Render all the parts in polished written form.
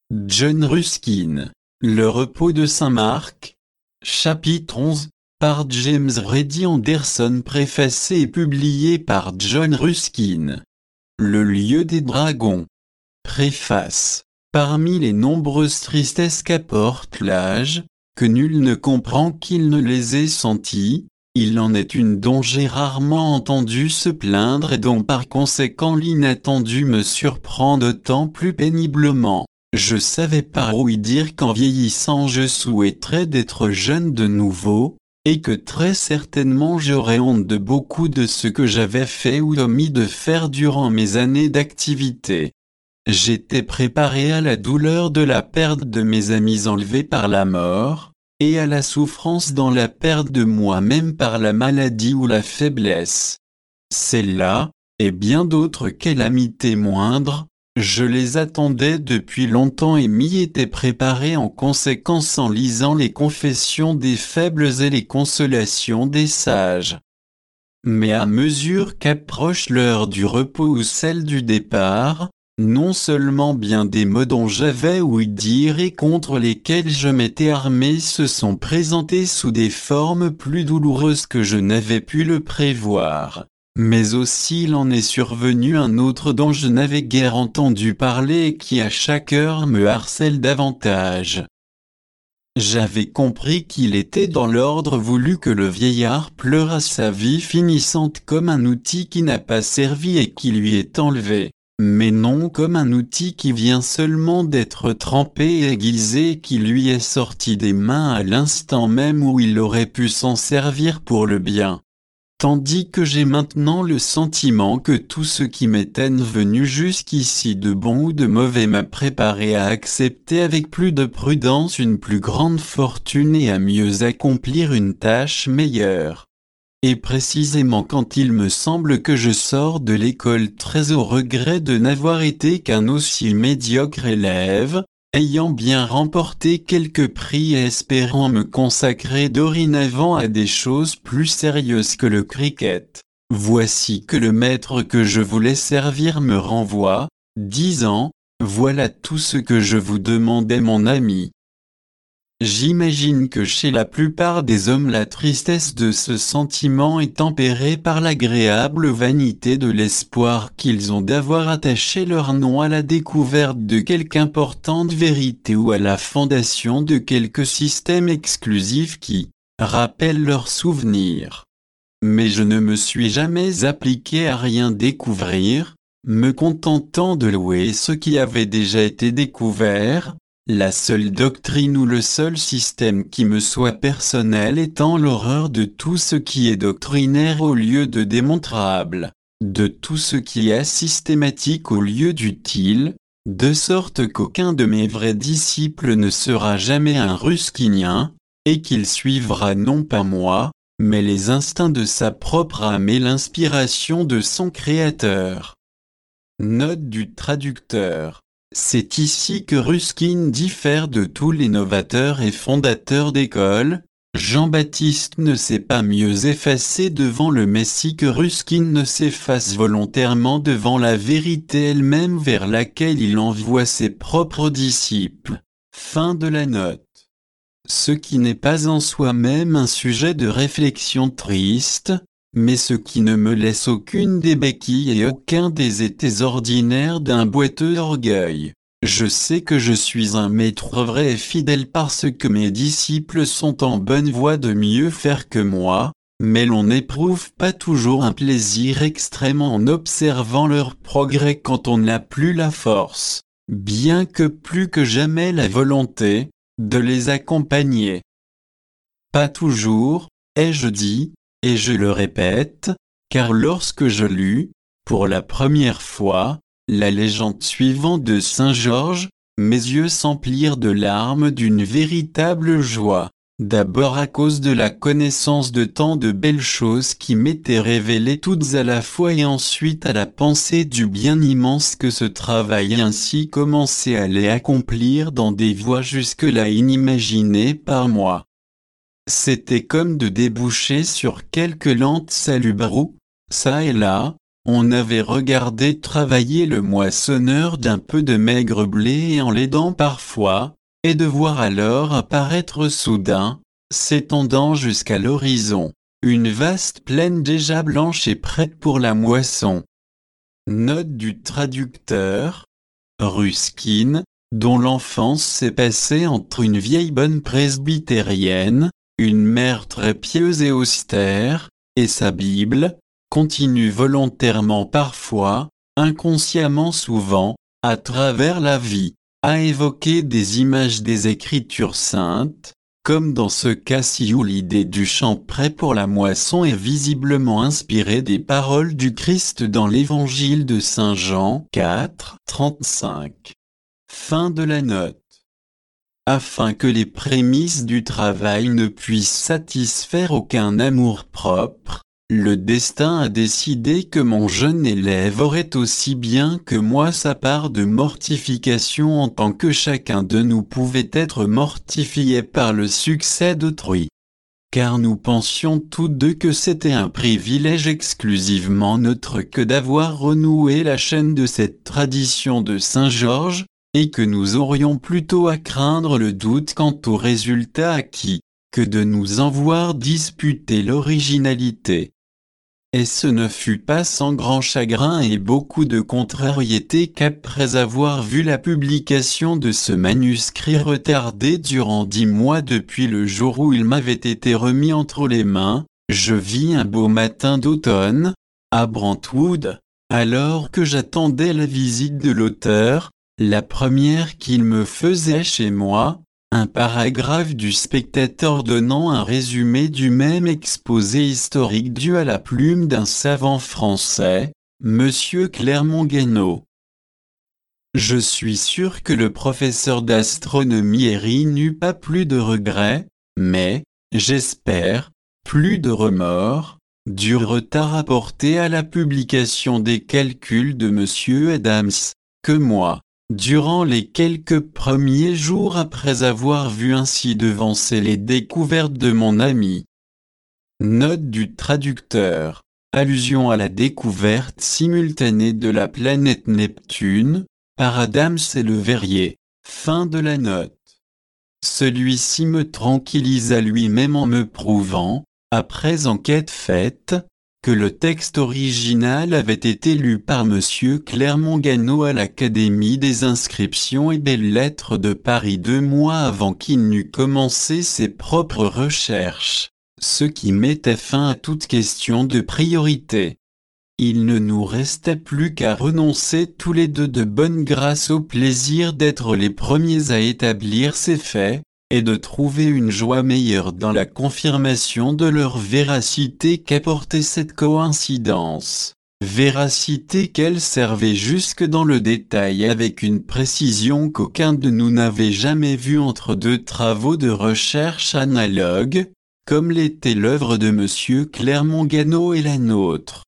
John Ruskin. Le repos de Saint Marc. Chapitre 11. Par James Ready Anderson. Préfacé et publié par John Ruskin. Le lieu des dragons. Préface. Parmi les nombreuses tristesses qu'apporte l'âge, que nul ne comprend qu'il ne les ait senties, il en est une dont j'ai rarement entendu se plaindre et dont par conséquent l'inattendu me surprend d'autant plus péniblement. Je savais par ouï dire qu'en vieillissant je souhaiterais d'être jeune de nouveau, et que très certainement j'aurais honte de beaucoup de ce que j'avais fait ou omis de faire durant mes années d'activité. J'étais préparé à la douleur de la perte de mes amis enlevés par la mort, et à la souffrance dans la perte de moi-même par la maladie ou la faiblesse. Celles-là, et bien d'autres calamités moindres, je les attendais depuis longtemps et m'y étais préparé en conséquence en lisant les confessions des faibles et les consolations des sages. Mais à mesure qu'approche l'heure du repos ou celle du départ, non seulement bien des mots dont j'avais ouï dire et contre lesquels je m'étais armé se sont présentés sous des formes plus douloureuses que je n'avais pu le prévoir, mais aussi il en est survenu un autre dont je n'avais guère entendu parler et qui à chaque heure me harcèle davantage. J'avais compris qu'il était dans l'ordre voulu que le vieillard pleurât sa vie finissante comme un outil qui n'a pas servi et qui lui est enlevé, mais non comme un outil qui vient seulement d'être trempé et aiguisé et qui lui est sorti des mains à l'instant même où il aurait pu s'en servir pour le bien. Tandis que j'ai maintenant le sentiment que tout ce qui m'est venu jusqu'ici de bon ou de mauvais m'a préparé à accepter avec plus de prudence une plus grande fortune et à mieux accomplir une tâche meilleure. Et précisément quand il me semble que je sors de l'école très au regret de n'avoir été qu'un aussi médiocre élève, ayant bien remporté quelques prix et espérant me consacrer dorénavant à des choses plus sérieuses que le cricket, voici que le maître que je voulais servir me renvoie, disant « Voilà tout ce que je vous demandais mon ami ». J'imagine que chez la plupart des hommes la tristesse de ce sentiment est tempérée par l'agréable vanité de l'espoir qu'ils ont d'avoir attaché leur nom à la découverte de quelque importante vérité ou à la fondation de quelque système exclusif qui rappelle leurs souvenirs. Mais je ne me suis jamais appliqué à rien découvrir, me contentant de louer ce qui avait déjà été découvert, la seule doctrine ou le seul système qui me soit personnel étant l'horreur de tout ce qui est doctrinaire au lieu de démontrable, de tout ce qui est systématique au lieu d'utile, de sorte qu'aucun de mes vrais disciples ne sera jamais un ruskinien, et qu'il suivra non pas moi, mais les instincts de sa propre âme et l'inspiration de son Créateur. Note du traducteur. C'est ici que Ruskin diffère de tous les novateurs et fondateurs d'écoles. Jean-Baptiste ne s'est pas mieux effacé devant le Messie que Ruskin ne s'efface volontairement devant la vérité elle-même vers laquelle il envoie ses propres disciples. Fin de la note. Ce qui n'est pas en soi-même un sujet de réflexion triste, mais ce qui ne me laisse aucune des béquilles et aucun des étés ordinaires d'un boiteux orgueil. Je sais que je suis un maître vrai et fidèle parce que mes disciples sont en bonne voie de mieux faire que moi, mais l'on n'éprouve pas toujours un plaisir extrême en observant leur progrès quand on n'a plus la force, bien que plus que jamais la volonté, de les accompagner. Pas toujours, ai-je dit, et je le répète, car lorsque je lus, pour la première fois, la légende suivante de Saint Georges, mes yeux s'emplirent de larmes d'une véritable joie, d'abord à cause de la connaissance de tant de belles choses qui m'étaient révélées toutes à la fois et ensuite à la pensée du bien immense que ce travail ainsi commencé allait accomplir dans des voies jusque-là inimaginées par moi. C'était comme de déboucher sur quelques lentes salubres où, çà et là, on avait regardé travailler le moissonneur d'un peu de maigre blé en l'aidant parfois, et de voir alors apparaître soudain, s'étendant jusqu'à l'horizon, une vaste plaine déjà blanche et prête pour la moisson. Note du traducteur. Ruskin, dont l'enfance s'est passée entre une vieille bonne presbytérienne, une mère très pieuse et austère, et sa Bible, continue volontairement parfois, inconsciemment souvent, à travers la vie, à évoquer des images des Écritures saintes, comme dans ce cas-ci où l'idée du champ prêt pour la moisson est visiblement inspirée des paroles du Christ dans l'Évangile de Saint Jean 4, 35. Fin de la note. Afin que les prémices du travail ne puissent satisfaire aucun amour-propre, le destin a décidé que mon jeune élève aurait aussi bien que moi sa part de mortification en tant que chacun de nous pouvait être mortifié par le succès d'autrui. Car nous pensions tous deux que c'était un privilège exclusivement nôtre que d'avoir renoué la chaîne de cette tradition de Saint-Georges, et que nous aurions plutôt à craindre le doute quant au résultat acquis, que de nous en voir disputer l'originalité. Et ce ne fut pas sans grand chagrin et beaucoup de contrariété qu'après avoir vu la publication de ce manuscrit retardé durant 10 mois depuis le jour où il m'avait été remis entre les mains, je vis un beau matin d'automne, à Brentwood, alors que j'attendais la visite de l'auteur, la première qu'il me faisait chez moi, un paragraphe du Spectateur donnant un résumé du même exposé historique dû à la plume d'un savant français, Monsieur Clermont-Ganneau. Je suis sûr que le professeur d'astronomie Herry n'eut pas plus de regrets, mais, j'espère, plus de remords, du retard apporté à la publication des calculs de Monsieur Adams, que moi. Durant les quelques premiers jours après avoir vu ainsi devancer les découvertes de mon ami. Note du traducteur. Allusion à la découverte simultanée de la planète Neptune, par Adams et Le Verrier. Fin de la note. Celui-ci me tranquillisa lui-même en me prouvant, après enquête faite, que le texte original avait été lu par Monsieur Clermont-Ganneau à l'Académie des inscriptions et belles-lettres de Paris 2 mois avant qu'il n'eût commencé ses propres recherches, ce qui mettait fin à toute question de priorité. Il ne nous restait plus qu'à renoncer tous les deux de bonne grâce au plaisir d'être les premiers à établir ces faits, et de trouver une joie meilleure dans la confirmation de leur véracité qu'apportait cette coïncidence. Véracité qu'elle servait jusque dans le détail avec une précision qu'aucun de nous n'avait jamais vue entre deux travaux de recherche analogues, comme l'était l'œuvre de Monsieur Clermont-Ganneau et la nôtre.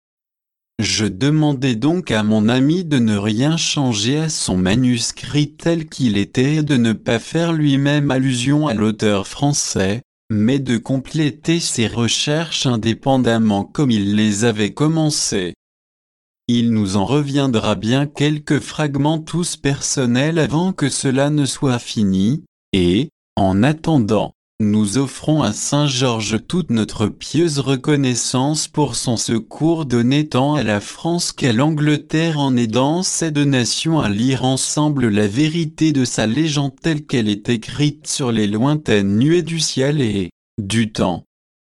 Je demandai donc à mon ami de ne rien changer à son manuscrit tel qu'il était et de ne pas faire lui-même allusion à l'auteur français, mais de compléter ses recherches indépendamment comme il les avait commencées. Il nous en reviendra bien quelques fragments tous personnels avant que cela ne soit fini, et, en attendant, nous offrons à Saint Georges toute notre pieuse reconnaissance pour son secours donné tant à la France qu'à l'Angleterre en aidant ces deux nations à lire ensemble la vérité de sa légende telle qu'elle est écrite sur les lointaines nuées du ciel et du temps.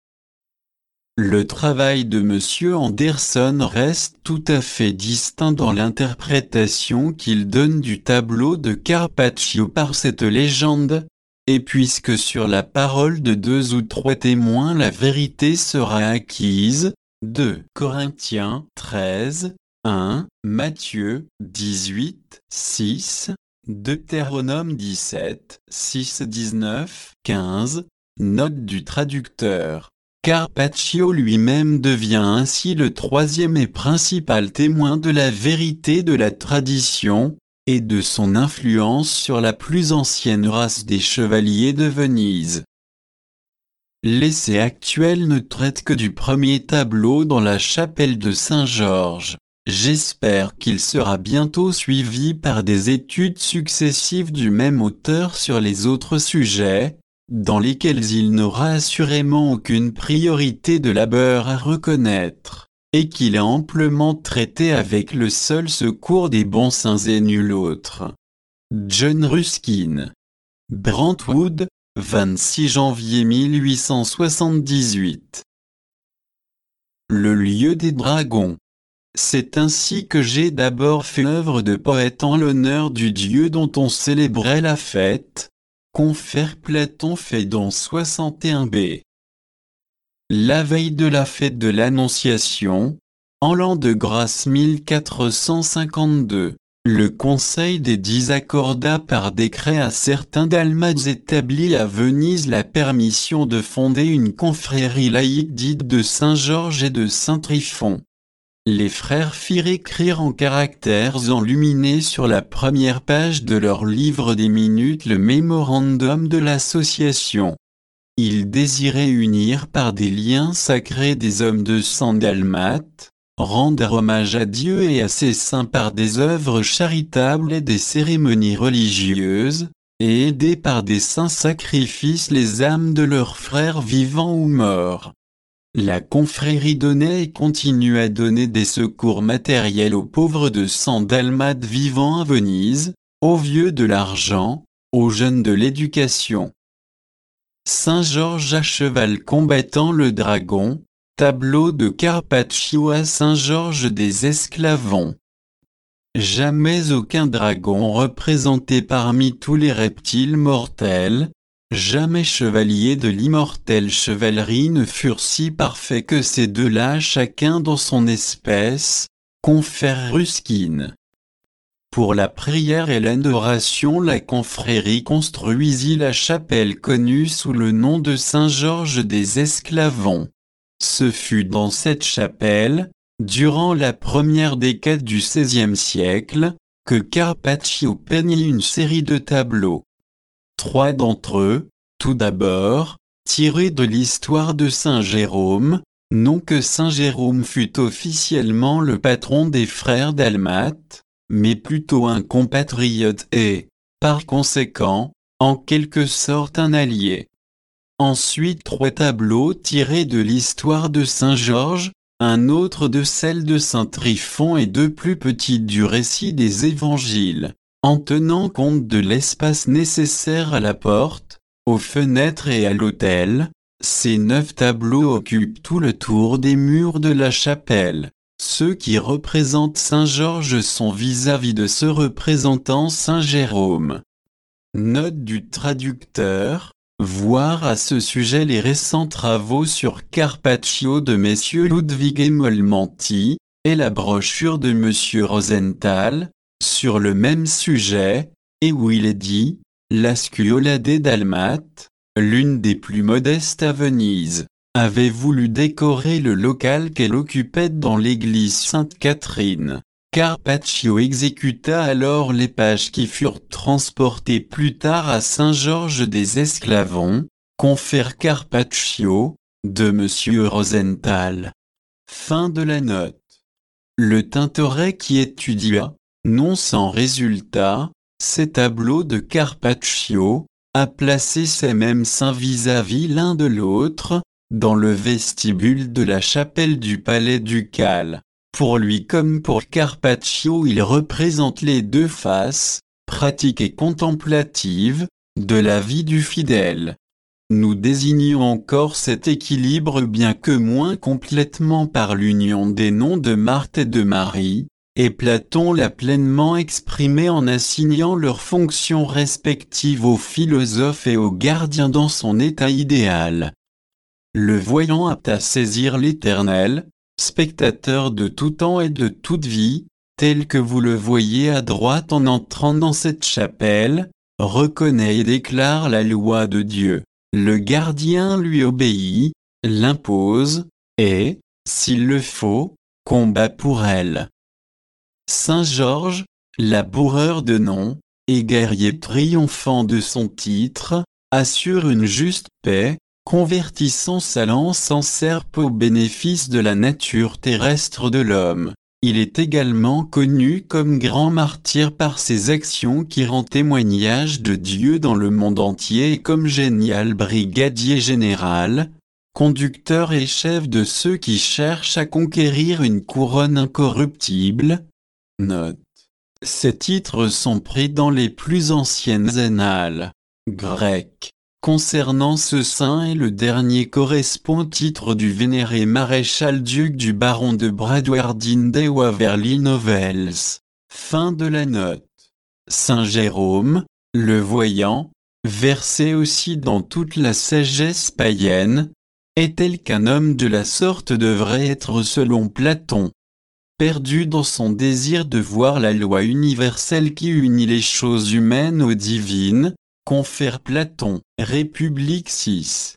Le travail de Monsieur Anderson reste tout à fait distinct dans l'interprétation qu'il donne du tableau de Carpaccio par cette légende. Et puisque sur la parole de 2 ou 3 témoins la vérité sera acquise, 2 Corinthiens 13, 1, Matthieu 18, 6, Deutéronome 17, 6, 19, 15, note du traducteur. Carpaccio lui-même devient ainsi le 3e et principal témoin de la vérité de la tradition, et de son influence sur la plus ancienne race des chevaliers de Venise. L'essai actuel ne traite que du premier tableau dans la chapelle de Saint-Georges. J'espère qu'il sera bientôt suivi par des études successives du même auteur sur les autres sujets, dans lesquels il n'aura assurément aucune priorité de labeur à reconnaître, et qu'il a amplement traité avec le seul secours des bons saints et nul autre. John Ruskin. Brentwood, 26 janvier 1878. Le lieu des dragons. C'est ainsi que j'ai d'abord fait œuvre de poète en l'honneur du dieu dont on célébrait la fête, confère Platon Phédon 61b. La veille de la fête de l'Annonciation, en l'an de grâce 1452, le Conseil des Dix accorda par décret à certains dalmates établis à Venise la permission de fonder une confrérie laïque dite de Saint-Georges et de Saint-Tryphon. Les frères firent écrire en caractères enluminés sur la première page de leur livre des minutes le mémorandum de l'association. Ils désiraient unir par des liens sacrés des hommes de sang dalmates, rendre hommage à Dieu et à ses saints par des œuvres charitables et des cérémonies religieuses, et aider par des saints sacrifices les âmes de leurs frères vivants ou morts. La confrérie donnait et continue à donner des secours matériels aux pauvres de sang dalmates vivant à Venise, aux vieux de l'argent, aux jeunes de l'éducation. Saint-Georges à cheval combattant le dragon, tableau de Carpaccio à Saint-Georges des Esclavons. Jamais aucun dragon représenté parmi tous les reptiles mortels, jamais chevalier de l'immortelle chevalerie ne furent si parfaits que ces deux-là chacun dans son espèce, confère Ruskin. Pour la prière et l'adoration la confrérie construisit la chapelle connue sous le nom de Saint-Georges des Esclavons. Ce fut dans cette chapelle, durant la première décade du XVIe siècle, que Carpaccio peignit une série de tableaux. 3 d'entre eux, tout d'abord, tirés de l'histoire de Saint Jérôme, non que Saint Jérôme fût officiellement le patron des frères dalmates, mais plutôt un compatriote et, par conséquent, en quelque sorte un allié. Ensuite 3 tableaux tirés de l'histoire de Saint Georges, un autre de celle de Saint Tryphon et 2 plus petits du récit des évangiles, en tenant compte de l'espace nécessaire à la porte, aux fenêtres et à l'autel. Ces 9 tableaux occupent tout le tour des murs de la chapelle. Ceux qui représentent Saint Georges sont vis-à-vis de ceux représentant Saint Jérôme. Note du traducteur, voir à ce sujet les récents travaux sur Carpaccio de messieurs Ludwig et Molmanti, et la brochure de monsieur Rosenthal, sur le même sujet, et où il est dit, la Scuola dei Dalmates, l'une des plus modestes à Venise, avait voulu décorer le local qu'elle occupait dans l'église Sainte-Catherine. Carpaccio exécuta alors les pages qui furent transportées plus tard à Saint-Georges des Esclavons, confère Carpaccio, de monsieur Rosenthal. Fin de la note. Le Tintoret qui étudia, non sans résultat, ces tableaux de Carpaccio, a placé ces mêmes saints vis-à-vis l'un de l'autre, dans le vestibule de la chapelle du palais ducal. Pour lui comme pour Carpaccio, il représente les deux faces, pratiques et contemplatives, de la vie du fidèle. Nous désignons encore cet équilibre bien que moins complètement par l'union des noms de Marthe et de Marie, et Platon l'a pleinement exprimé en assignant leurs fonctions respectives aux philosophes et aux gardiens dans son état idéal. Le voyant apte à saisir l'éternel, spectateur de tout temps et de toute vie, tel que vous le voyez à droite en entrant dans cette chapelle, reconnaît et déclare la loi de Dieu. Le gardien lui obéit, l'impose, et, s'il le faut, combat pour elle. Saint Georges, laboureur de nom, et guerrier triomphant de son titre, assure une juste paix, convertissant sa lance en serpe au bénéfice de la nature terrestre de l'homme. Il est également connu comme grand martyr par ses actions qui rendent témoignage de Dieu dans le monde entier et comme génial brigadier général, conducteur et chef de ceux qui cherchent à conquérir une couronne incorruptible. Note. Ces titres sont pris dans les plus anciennes annales grecques. Concernant ce saint et le dernier correspond au titre du vénéré maréchal-duc du baron de Bradwardine des Waverley Novels. Fin de la note. Saint Jérôme, le voyant, versé aussi dans toute la sagesse païenne, est tel qu'un homme de la sorte devrait être selon Platon. Perdu dans son désir de voir la loi universelle qui unit les choses humaines aux divines, confère Platon, République 6,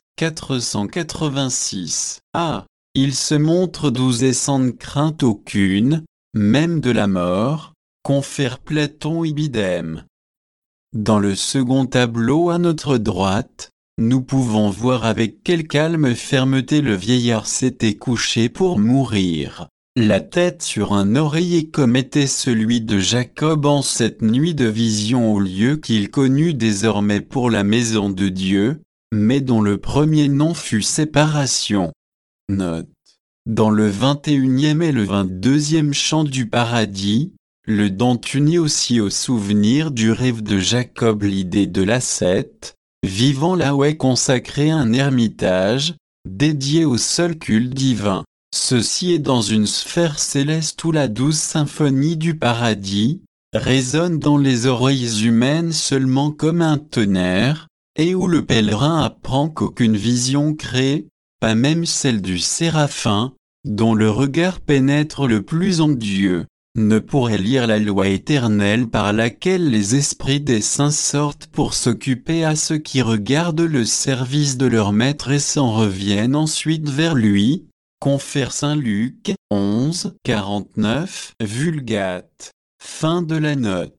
486. Il se montre doux et sans crainte aucune, même de la mort, confère Platon ibidem. Dans le second tableau à notre droite, nous pouvons voir avec quelle calme fermeté le vieillard s'était couché pour mourir, la tête sur un oreiller comme était celui de Jacob en cette nuit de vision au lieu qu'il connut désormais pour la maison de Dieu, mais dont le premier nom fut séparation. Note. Dans le 21e et le 22e chant du paradis, le Dante unit aussi au souvenir du rêve de Jacob l'idée de l'ascète, vivant là où est consacré un ermitage, dédié au seul culte divin. Ceci est dans une sphère céleste où la douce symphonie du paradis résonne dans les oreilles humaines seulement comme un tonnerre, et où le pèlerin apprend qu'aucune vision créée, pas même celle du séraphin, dont le regard pénètre le plus en Dieu, ne pourrait lire la loi éternelle par laquelle les esprits des saints sortent pour s'occuper à ceux qui regardent le service de leur maître et s'en reviennent ensuite vers lui. Confère Saint Luc, 11, 49, Vulgate. Fin de la note.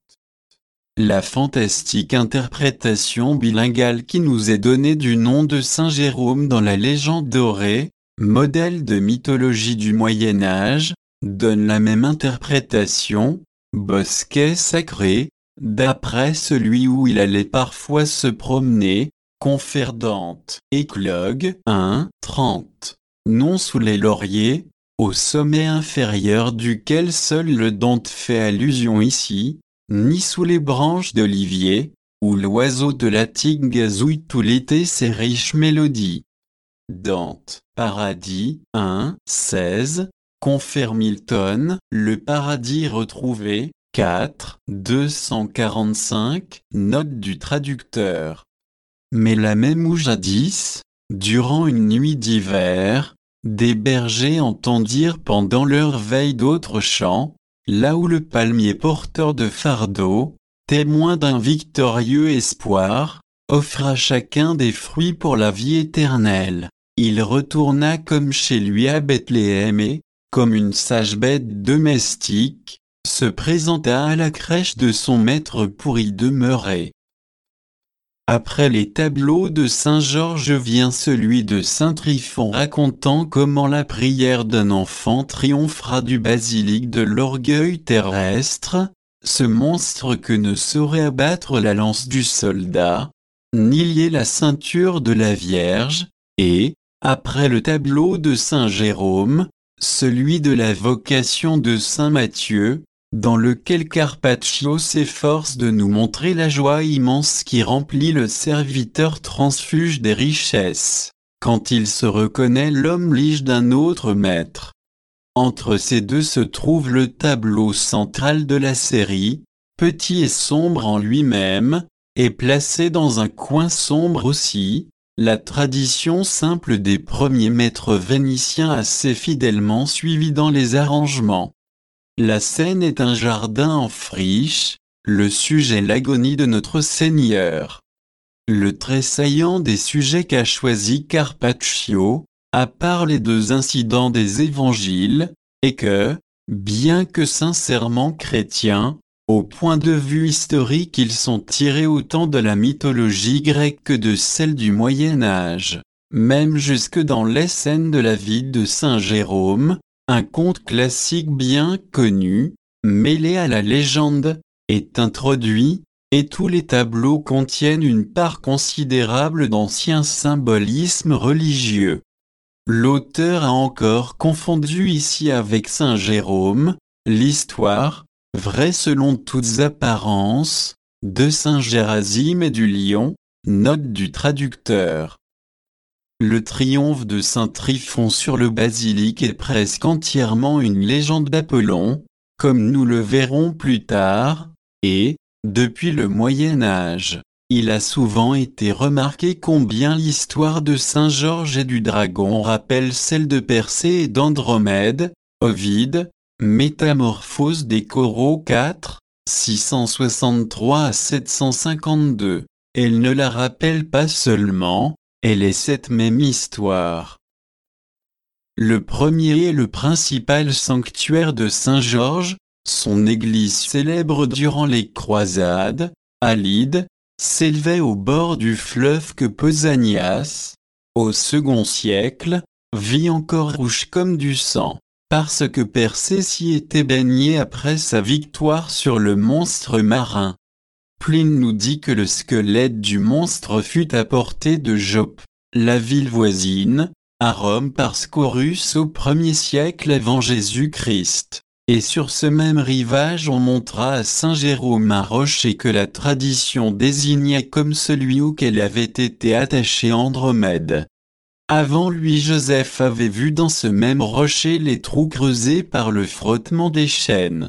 La fantastique interprétation bilingale qui nous est donnée du nom de Saint Jérôme dans la légende dorée, modèle de mythologie du Moyen-Âge, donne la même interprétation, bosquet sacré, d'après celui où il allait parfois se promener, confère Dante, Éclogue 1, 30. Non sous les lauriers, au sommet inférieur duquel seul le Dante fait allusion ici, ni sous les branches d'olivier, où l'oiseau de la tigre gazouille tout l'été ses riches mélodies. Dante, Paradis, 1, 16, confère Milton, le paradis retrouvé, 4, 245, note du traducteur. Mais la même où jadis, durant une nuit d'hiver, des bergers entendirent pendant leur veille d'autres chants, là où le palmier porteur de fardeau, témoin d'un victorieux espoir, offre à chacun des fruits pour la vie éternelle. Il retourna comme chez lui à Bethléem et, comme une sage bête domestique, se présenta à la crèche de son maître pour y demeurer. Après les tableaux de Saint Georges vient celui de Saint Tryphon racontant comment la prière d'un enfant triomphera du basilic de l'orgueil terrestre, ce monstre que ne saurait abattre la lance du soldat, ni lier la ceinture de la Vierge, et, après le tableau de Saint Jérôme, celui de la vocation de Saint Matthieu, dans lequel Carpaccio s'efforce de nous montrer la joie immense qui remplit le serviteur transfuge des richesses, quand il se reconnaît l'homme lige d'un autre maître. Entre ces deux se trouve le tableau central de la série, petit et sombre en lui-même, et placé dans un coin sombre aussi, la tradition simple des premiers maîtres vénitiens assez fidèlement suivie dans les arrangements. La scène est un jardin en friche, le sujet l'agonie de notre Seigneur. Le tressaillant des sujets qu'a choisi Carpaccio, à part les deux incidents des évangiles, est que, bien que sincèrement chrétiens, au point de vue historique ils sont tirés autant de la mythologie grecque que de celle du Moyen Âge. même jusque dans les scènes de la vie de Saint Jérôme, un conte classique bien connu, mêlé à la légende, est introduit, et tous les tableaux contiennent une part considérable d'ancien symbolisme religieux. L'auteur a encore confondu ici avec Saint Jérôme, l'histoire, vraie selon toutes apparences, de Saint Gérasime et du lion, note du traducteur. Le triomphe de Saint Tryphon sur le basilic est presque entièrement une légende d'Apollon, comme nous le verrons plus tard, et, depuis le Moyen Âge, il a souvent été remarqué combien l'histoire de Saint Georges et du dragon rappelle celle de Persée et d'Andromède, Ovide, Métamorphose des coraux 4, 663 à 752. Elle ne la rappelle pas seulement, elle est cette même histoire. Le premier et le principal sanctuaire de Saint-Georges, son église célèbre durant les croisades, à Lyde, s'élevait au bord du fleuve que Pausanias, au second siècle, vit encore rouge comme du sang, parce que Persée s'y était baigné après sa victoire sur le monstre marin. Pline nous dit que le squelette du monstre fut apporté de Joppe, la ville voisine, à Rome par Scaurus au 1er siècle avant Jésus-Christ. Et sur ce même rivage on montra à Saint Jérôme un rocher que la tradition désigna comme celui auquel avait été attaché Andromède. Avant lui Joseph avait vu dans ce même rocher les trous creusés par le frottement des chaînes.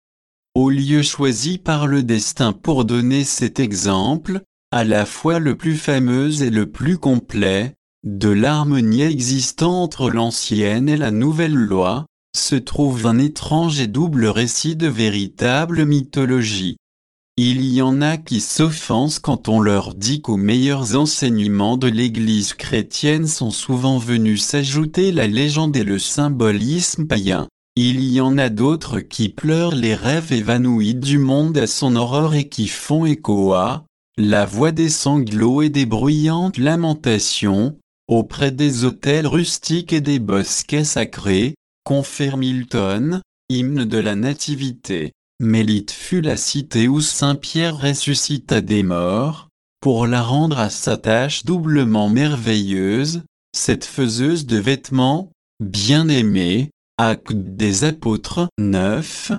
Au lieu choisi par le destin pour donner cet exemple, à la fois le plus fameux et le plus complet, de l'harmonie existant entre l'ancienne et la nouvelle loi, se trouve un étrange et double récit de véritable mythologie. Il y en a qui s'offensent quand on leur dit qu'aux meilleurs enseignements de l'Église chrétienne sont souvent venus s'ajouter la légende et le symbolisme païen. Il y en a d'autres qui pleurent les rêves évanouis du monde à son aurore et qui font écho à la voix des sanglots et des bruyantes lamentations, auprès des autels rustiques et des bosquets sacrés, confère Milton, hymne de la Nativité. Mélite fut la cité où Saint Pierre ressuscita des morts, pour la rendre à sa tâche doublement merveilleuse, cette faiseuse de vêtements, bien-aimée, Actes des Apôtres 9,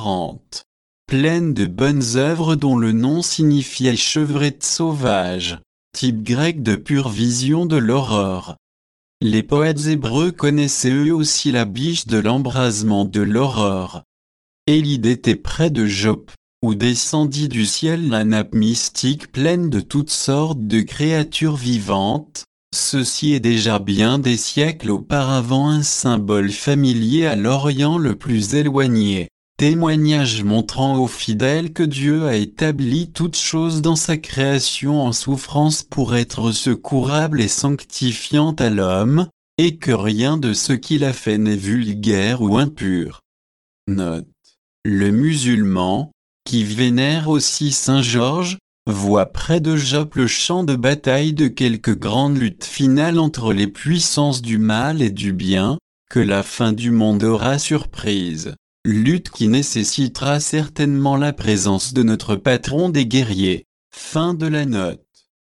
40. Pleine de bonnes œuvres dont le nom signifiait chevrette sauvage, type grec de pure vision de l'aurore. Les poètes hébreux connaissaient eux aussi la biche de l'embrasement de l'aurore. Élide était près de Joppe, où descendit du ciel la nappe mystique pleine de toutes sortes de créatures vivantes. Ceci est déjà bien des siècles auparavant un symbole familier à l'Orient le plus éloigné, témoignage montrant aux fidèles que Dieu a établi toutes choses dans sa création en souffrance pour être secourable et sanctifiante à l'homme, et que rien de ce qu'il a fait n'est vulgaire ou impur. Note. Le musulman, qui vénère aussi Saint Georges, voit près de Joppe le champ de bataille de quelque grande lutte finale entre les puissances du mal et du bien, que la fin du monde aura surprise, lutte qui nécessitera certainement la présence de notre patron des guerriers. Fin de la note.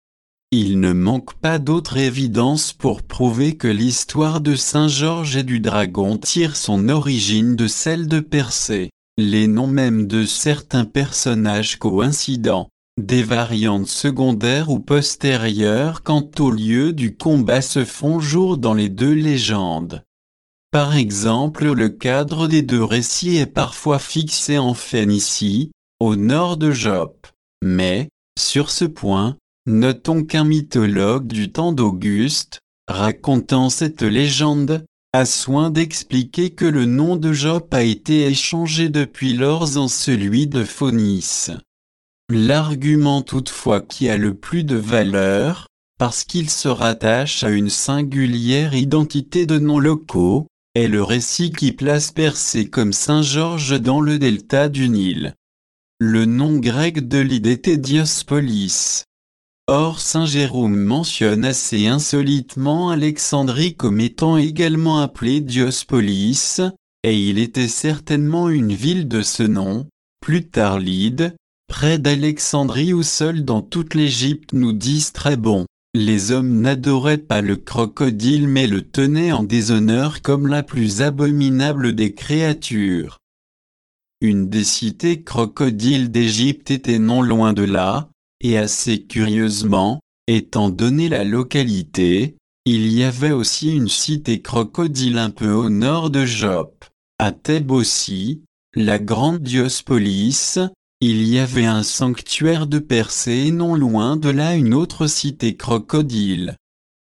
Il ne manque pas d'autre évidence pour prouver que l'histoire de Saint Georges et du dragon tire son origine de celle de Persée. Les noms même de certains personnages coïncidents, des variantes secondaires ou postérieures quant au lieu du combat se font jour dans les deux légendes. Par exemple, le cadre des deux récits est parfois fixé en Phénicie, au nord de Joppe. Mais, sur ce point, notons qu'un mythologue du temps d'Auguste, racontant cette légende, a soin d'expliquer que le nom de Joppe a été échangé depuis lors en celui de Phoenice. L'argument toutefois qui a le plus de valeur, parce qu'il se rattache à une singulière identité de noms locaux, est le récit qui place Persée comme Saint Georges dans le delta du Nil. Le nom grec de Lyde était Diospolis. Or saint Jérôme mentionne assez insolitement Alexandrie comme étant également appelée Diospolis, et il était certainement une ville de ce nom, plus tard Lyde, près d'Alexandrie où seuls dans toute l'Égypte nous disent très bon. Les hommes n'adoraient pas le crocodile mais le tenaient en déshonneur comme la plus abominable des créatures. Une des cités crocodiles d'Égypte était non loin de là, et assez curieusement, étant donné la localité, il y avait aussi une cité crocodile un peu au nord de Joppe. À Thèbes aussi, la grande Diospolis, il y avait un sanctuaire de Persée et non loin de là une autre cité crocodile.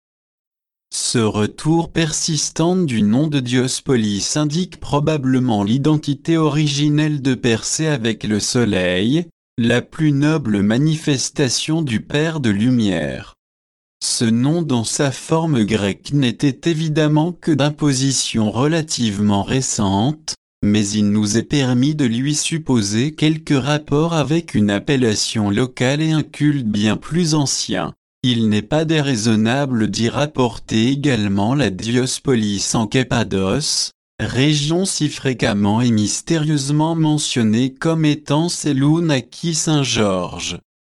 Ce retour persistant du nom de Diospolis indique probablement l'identité originelle de Persée avec le soleil, la plus noble manifestation du Père de lumière. Ce nom dans sa forme grecque n'était évidemment que d'imposition relativement récente, mais il nous est permis de lui supposer quelque rapport avec une appellation locale et un culte bien plus ancien. Il n'est pas déraisonnable d'y rapporter également la Diospolis en Cappadoce, région si fréquemment et mystérieusement mentionnée comme étant celle où naquit saint Georges.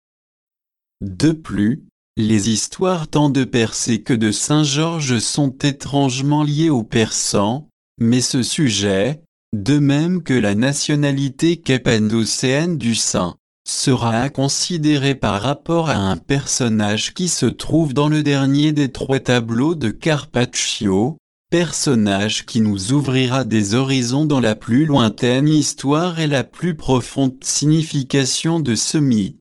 De plus, les histoires tant de Persée que de saint Georges sont étrangement liées aux Persans, mais ce sujet, de même que la nationalité cappadocéenne du saint, sera à considérer par rapport à un personnage qui se trouve dans le dernier des 3 tableaux de Carpaccio, personnage qui nous ouvrira des horizons dans la plus lointaine histoire et la plus profonde signification de ce mythe.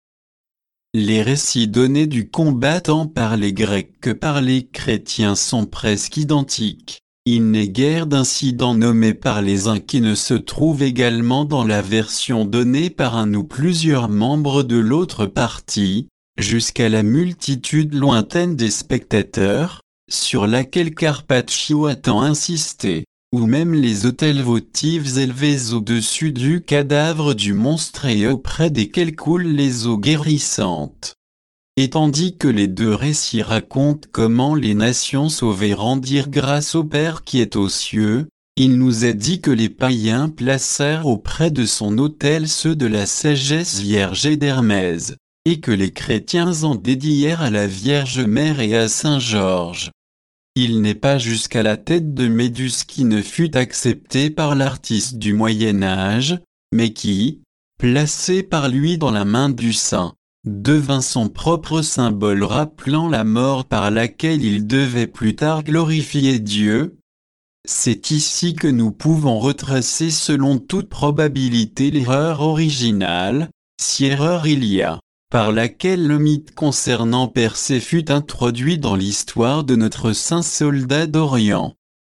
Les récits donnés du combat tant par les Grecs que par les chrétiens sont presque identiques. Il n'est guère d'incidents nommés par les uns qui ne se trouvent également dans la version donnée par un ou plusieurs membres de l'autre partie, jusqu'à la multitude lointaine des spectateurs, sur laquelle Carpaccio a tant insisté, ou même les autels votifs élevés au-dessus du cadavre du monstre et auprès desquels coulent les eaux guérissantes. Et tandis que les 2 récits racontent comment les nations sauvées rendirent grâce au Père qui est aux cieux, il nous est dit que les païens placèrent auprès de son autel ceux de la sagesse vierge et d'Hermès, et que les chrétiens en dédièrent à la Vierge Mère et à saint Georges. Il n'est pas jusqu'à la tête de Méduse qui ne fut acceptée par l'artiste du Moyen-Âge, mais qui, placée par lui dans la main du saint, devint son propre symbole rappelant la mort par laquelle il devait plus tard glorifier Dieu. C'est ici que nous pouvons retracer selon toute probabilité l'erreur originale, si erreur il y a, par laquelle le mythe concernant Persée fut introduit dans l'histoire de notre saint soldat d'Orient.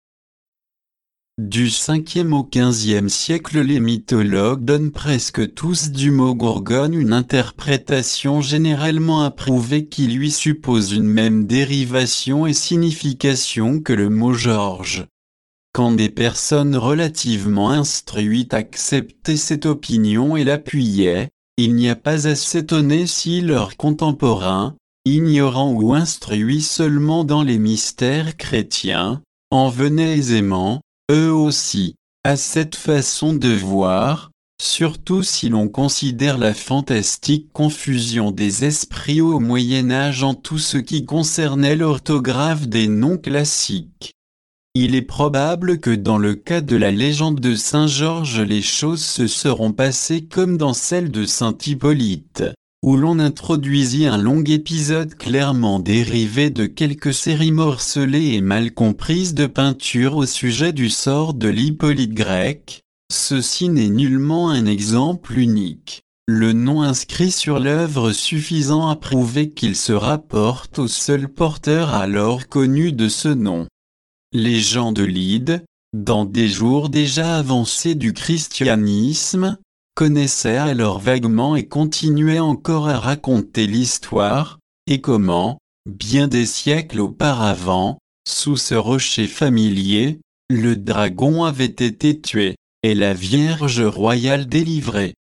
Du 5e au 15e siècle, les mythologues donnent presque tous du mot Gorgone une interprétation généralement approuvée qui lui suppose une même dérivation et signification que le mot Georges. Quand des personnes relativement instruites acceptaient cette opinion et l'appuyaient, il n'y a pas à s'étonner si leurs contemporains, ignorants ou instruits seulement dans les mystères chrétiens, en venaient aisément, eux aussi, à cette façon de voir, surtout si l'on considère la fantastique confusion des esprits au Moyen-Âge en tout ce qui concernait l'orthographe des noms classiques. Il est probable que dans le cas de la légende de Saint Georges les choses se seront passées comme dans celle de Saint Hippolyte, où l'on introduisit un long épisode clairement dérivé de quelques séries morcelées et mal comprises de peinture au sujet du sort de l'Hippolyte grec. Ceci n'est nullement un exemple unique. Le nom inscrit sur l'œuvre suffisant à prouver qu'il se rapporte au seul porteur alors connu de ce nom. Les gens de Lyde, dans des jours déjà avancés du christianisme, connaissaient alors vaguement et continuaient encore à raconter l'histoire, et comment, bien des siècles auparavant, sous ce rocher familier, le dragon avait été tué, et la Vierge royale délivrée.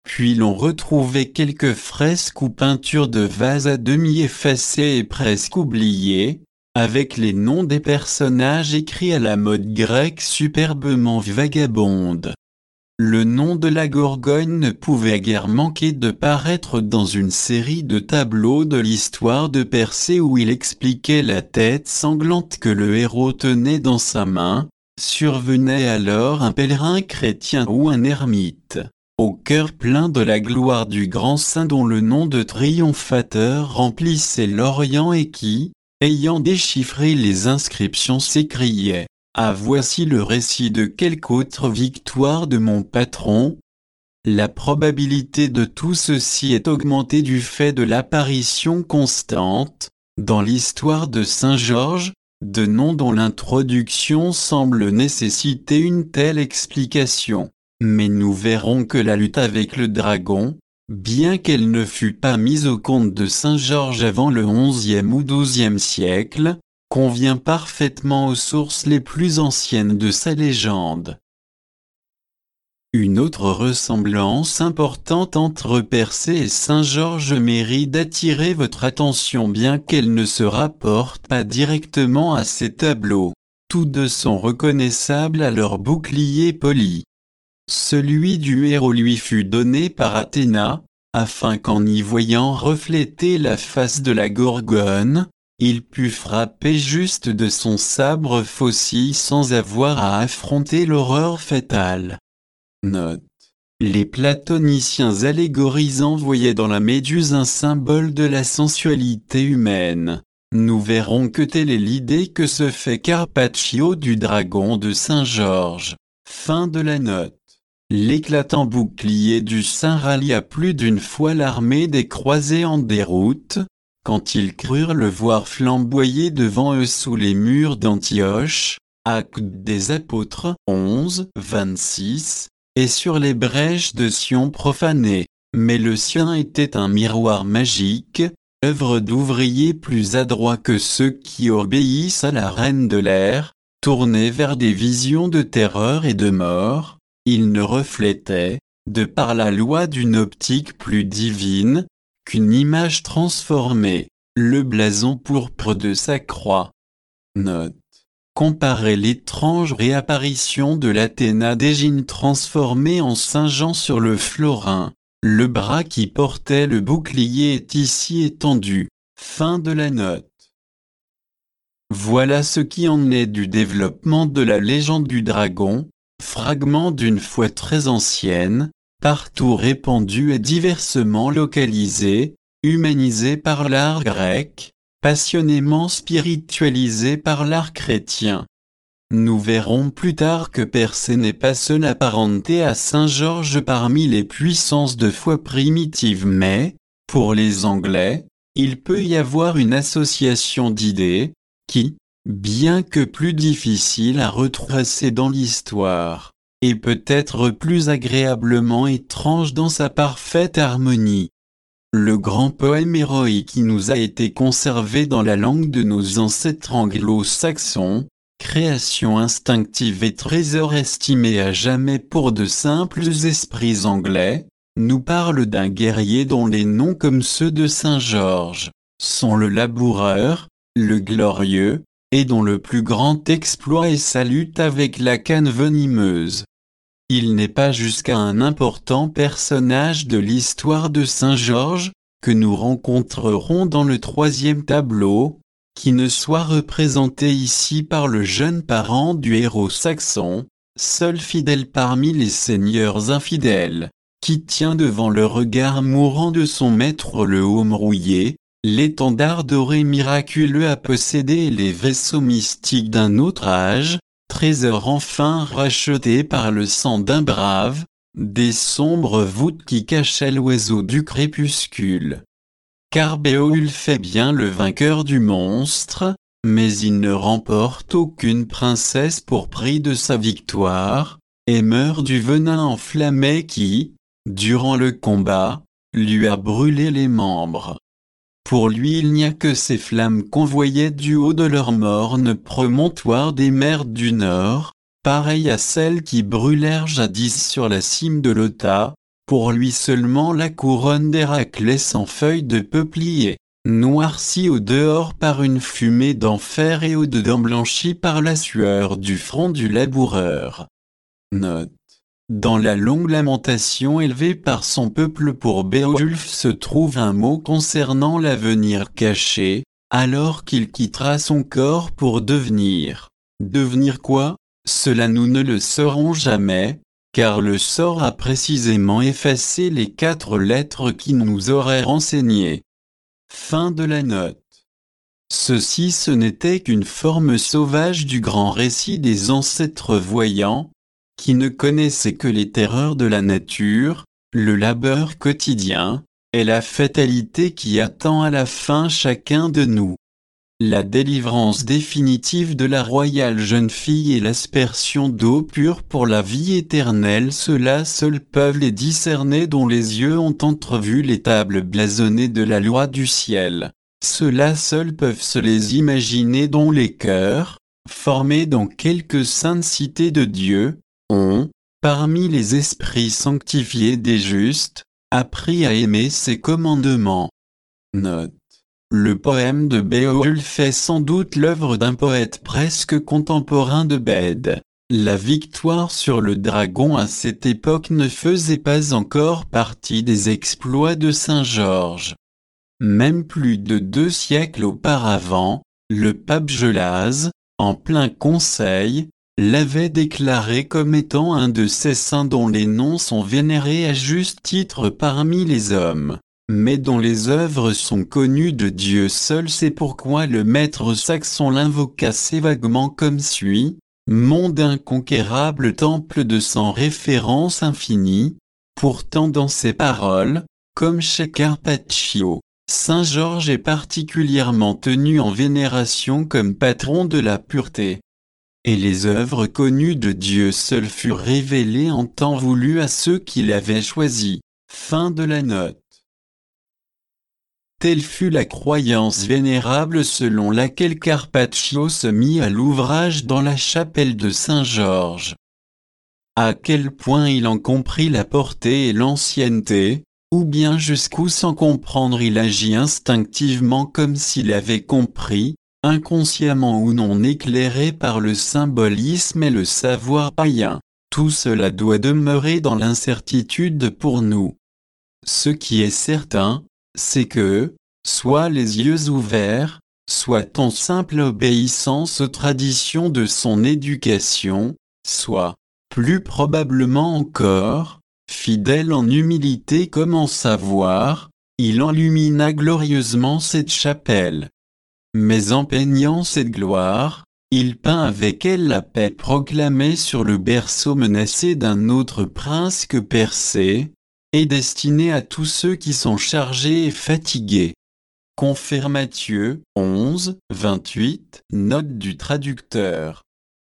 Puis l'on retrouvait quelques fresques ou peintures de vases à demi effacés et presque oubliés, avec les noms des personnages écrits à la mode grecque superbement vagabonde. Le nom de la Gorgone ne pouvait guère manquer de paraître dans une série de tableaux de l'histoire de Persée où il expliquait la tête sanglante que le héros tenait dans sa main. Survenait alors un pèlerin chrétien ou un ermite, au cœur plein de la gloire du grand saint dont le nom de triomphateur remplissait l'Orient et qui, ayant déchiffré les inscriptions s'écriait: ah, voici le récit de quelque autre victoire de mon patron. La probabilité de tout ceci est augmentée du fait de l'apparition constante, dans l'histoire de Saint Georges, de noms dont l'introduction semble nécessiter une telle explication. Mais nous verrons que la lutte avec le dragon, bien qu'elle ne fût pas mise au compte de Saint Georges avant le XIe ou XIIe siècle, convient parfaitement aux sources les plus anciennes de sa légende. Une autre ressemblance importante entre Persée et Saint Georges mérite d'attirer votre attention bien qu'elle ne se rapporte pas directement à ces tableaux. Tous deux sont reconnaissables à leur bouclier poli. Celui du héros lui fut donné par Athéna, afin qu'en y voyant refléter la face de la Gorgone, il put frapper juste de son sabre faucille sans avoir à affronter l'horreur fatale. Note. Les platoniciens allégorisants voyaient dans la méduse un symbole de la sensualité humaine. Nous verrons que telle est l'idée que se fait Carpaccio du dragon de Saint Georges. Fin de la note. L'éclatant bouclier du saint rallia plus d'une fois l'armée des croisés en déroute, quand ils crurent le voir flamboyer devant eux sous les murs d'Antioche, Actes des Apôtres 11, 26, et sur les brèches de Sion profanées. Mais le sien était un miroir magique, œuvre d'ouvriers plus adroits que ceux qui obéissent à la reine de l'air, tourné vers des visions de terreur et de mort. Il ne reflétait, de par la loi d'une optique plus divine, qu'une image transformée, le blason pourpre de sa croix. Note. Comparez l'étrange réapparition de l'Athéna d'Égine transformée en Saint Jean sur le florin. Le bras qui portait le bouclier est ici étendu. Fin de la note. Voilà ce qui en est du développement de la légende du dragon, fragment d'une foi très ancienne, partout répandu et diversement localisé, humanisé par l'art grec, passionnément spiritualisé par l'art chrétien. Nous verrons plus tard que Persée n'est pas seul apparenté à Saint Georges parmi les puissances de foi primitives mais, pour les Anglais, il peut y avoir une association d'idées, qui, bien que plus difficile à retracer dans l'histoire, est peut-être plus agréablement étrange dans sa parfaite harmonie. Le grand poème héroïque qui nous a été conservé dans la langue de nos ancêtres anglo-saxons, création instinctive et trésor estimé à jamais pour de simples esprits anglais, nous parle d'un guerrier dont les noms comme ceux de Saint Georges, sont le laboureur, le glorieux, et dont le plus grand exploit est sa lutte avec la canne venimeuse. Il n'est pas jusqu'à un important personnage de l'histoire de Saint Georges, que nous rencontrerons dans le troisième tableau, qui ne soit représenté ici par le jeune parent du héros saxon, seul fidèle parmi les seigneurs infidèles, qui tient devant le regard mourant de son maître le haume rouillé, l'étendard doré miraculeux à posséder les vaisseaux mystiques d'un autre âge, trésor enfin racheté par le sang d'un brave, des sombres voûtes qui cachaient l'oiseau du crépuscule. Car Béoul fait bien le vainqueur du monstre, mais il ne remporte aucune princesse pour prix de sa victoire, et meurt du venin enflammé qui, durant le combat, lui a brûlé les membres. Pour lui il n'y a que ces flammes qu'on voyait du haut de leur morne promontoire des mers du Nord, pareilles à celles qui brûlèrent jadis sur la cime de l'Ota, Pour lui seulement la couronne d'Héraclès en feuilles de peuplier, noircie au dehors par une fumée d'enfer et au dedans blanchie par la sueur du front du laboureur. Note. Dans la longue lamentation élevée par son peuple pour Béowulf se trouve un mot concernant l'avenir caché, alors qu'il quittera son corps pour devenir. Devenir quoi? Cela nous ne le saurons jamais, car le sort a précisément effacé les 4 lettres qui nous auraient renseigné. Fin de la note. Ceci ce n'était qu'une forme sauvage du grand récit des ancêtres voyants, qui ne connaissaient que les terreurs de la nature, le labeur quotidien, et la fatalité qui attend à la fin chacun de nous. La délivrance définitive de la royale jeune fille et l'aspersion d'eau pure pour la vie éternelle, ceux-là seuls peuvent les discerner dont les yeux ont entrevu les tables blasonnées de la loi du ciel. Ceux-là seuls peuvent se les imaginer dont les cœurs, formés dans quelque sainte cité de Dieu, ont, parmi les esprits sanctifiés des justes, appris à aimer ses commandements. Note. Le poème de Béowulf est sans doute l'œuvre d'un poète presque contemporain de Bède. La victoire sur le dragon à cette époque ne faisait pas encore partie des exploits de Saint Georges. Même plus de 2 siècles auparavant, le pape Gelase, en plein conseil, l'avait déclaré comme étant un de ces saints dont les noms sont vénérés à juste titre parmi les hommes, mais dont les œuvres sont connues de Dieu seul. C'est pourquoi le maître saxon l'invoque assez vaguement comme suit: monde inconquérable, temple de sans référence infinie. Pourtant dans ses paroles, comme chez Carpaccio, Saint Georges est particulièrement tenu en vénération comme patron de la pureté. Et les œuvres connues de Dieu seul furent révélées en temps voulu à ceux qui l'avaient choisi. Fin de la note. Telle fut la croyance vénérable selon laquelle Carpaccio se mit à l'ouvrage dans la chapelle de Saint-Georges. À quel point il en comprit la portée et l'ancienneté, ou bien jusqu'où sans comprendre il agit instinctivement comme s'il avait compris, inconsciemment ou non éclairé par le symbolisme et le savoir païen, tout cela doit demeurer dans l'incertitude pour nous. Ce qui est certain, c'est que, soit les yeux ouverts, soit en simple obéissance aux traditions de son éducation, soit, plus probablement encore, fidèle en humilité comme en savoir, il enlumina glorieusement cette chapelle. Mais en peignant cette gloire, il peint avec elle la paix proclamée sur le berceau menacé d'un autre prince que Persée, et destinée à tous ceux qui sont chargés et fatigués. Confère Matthieu 11, 28, note du traducteur.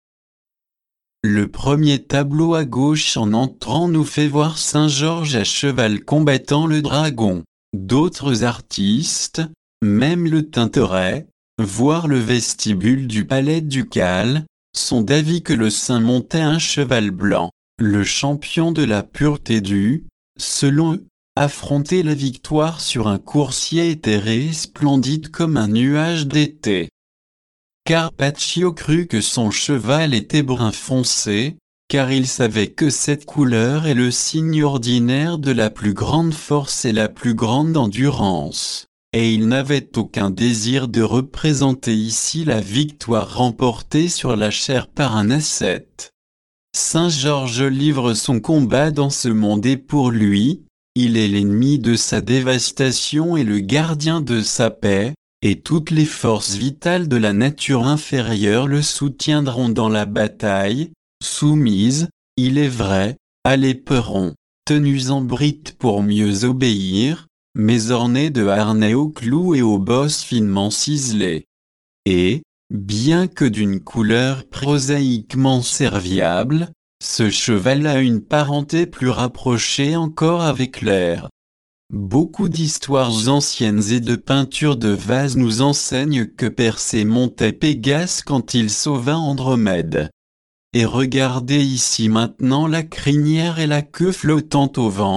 Le premier tableau à gauche en entrant nous fait voir Saint Georges à cheval combattant le dragon. D'autres artistes, même le Tintoret, voire le vestibule du palais ducal, sont d'avis que le saint montait un cheval blanc. Le champion de la pureté dut, selon eux, affronter la victoire sur un coursier éthéré et splendide comme un nuage d'été. Carpaccio crut que son cheval était brun foncé, car il savait que cette couleur est le signe ordinaire de la plus grande force et la plus grande endurance, et il n'avait aucun désir de représenter ici la victoire remportée sur la chair par un ascète. Saint Georges livre son combat dans ce monde et pour lui, il est l'ennemi de sa dévastation et le gardien de sa paix, et toutes les forces vitales de la nature inférieure le soutiendront dans la bataille, soumises, il est vrai, à l'éperon, tenues en bride pour mieux obéir, mais ornées de harnais aux clous et aux bosses finement ciselées. Et, bien que d'une couleur prosaïquement serviable, ce cheval a une parenté plus rapprochée encore avec l'air. Beaucoup d'histoires anciennes et de peintures de vases nous enseignent que Persée montait Pégase quand il sauva Andromède. Et regardez ici maintenant la crinière et la queue flottant au vent,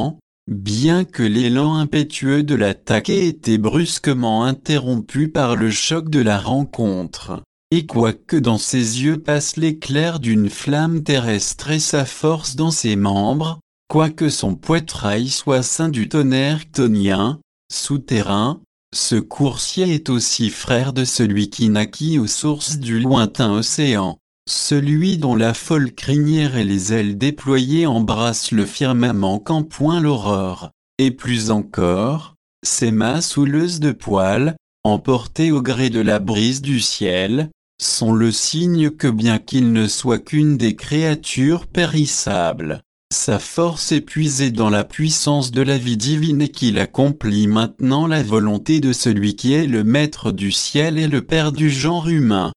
Bien que l'élan impétueux de l'attaque ait été brusquement interrompu par le choc de la rencontre, et quoique dans ses yeux passe l'éclair d'une flamme terrestre et sa force dans ses membres, quoique son poitrail soit ceint du tonnerre chtonien, souterrain, ce coursier est aussi frère de celui qui naquit aux sources du lointain océan, celui dont la folle crinière et les ailes déployées embrassent le firmament qu'empoint l'aurore, et plus encore, ses masses houleuses de poils, emportées au gré de la brise du ciel, sont le signe que bien qu'il ne soit qu'une des créatures périssables, sa force épuisée dans la puissance de la vie divine et qu'il accomplit maintenant la volonté de celui qui est le maître du ciel et le père du genre humain.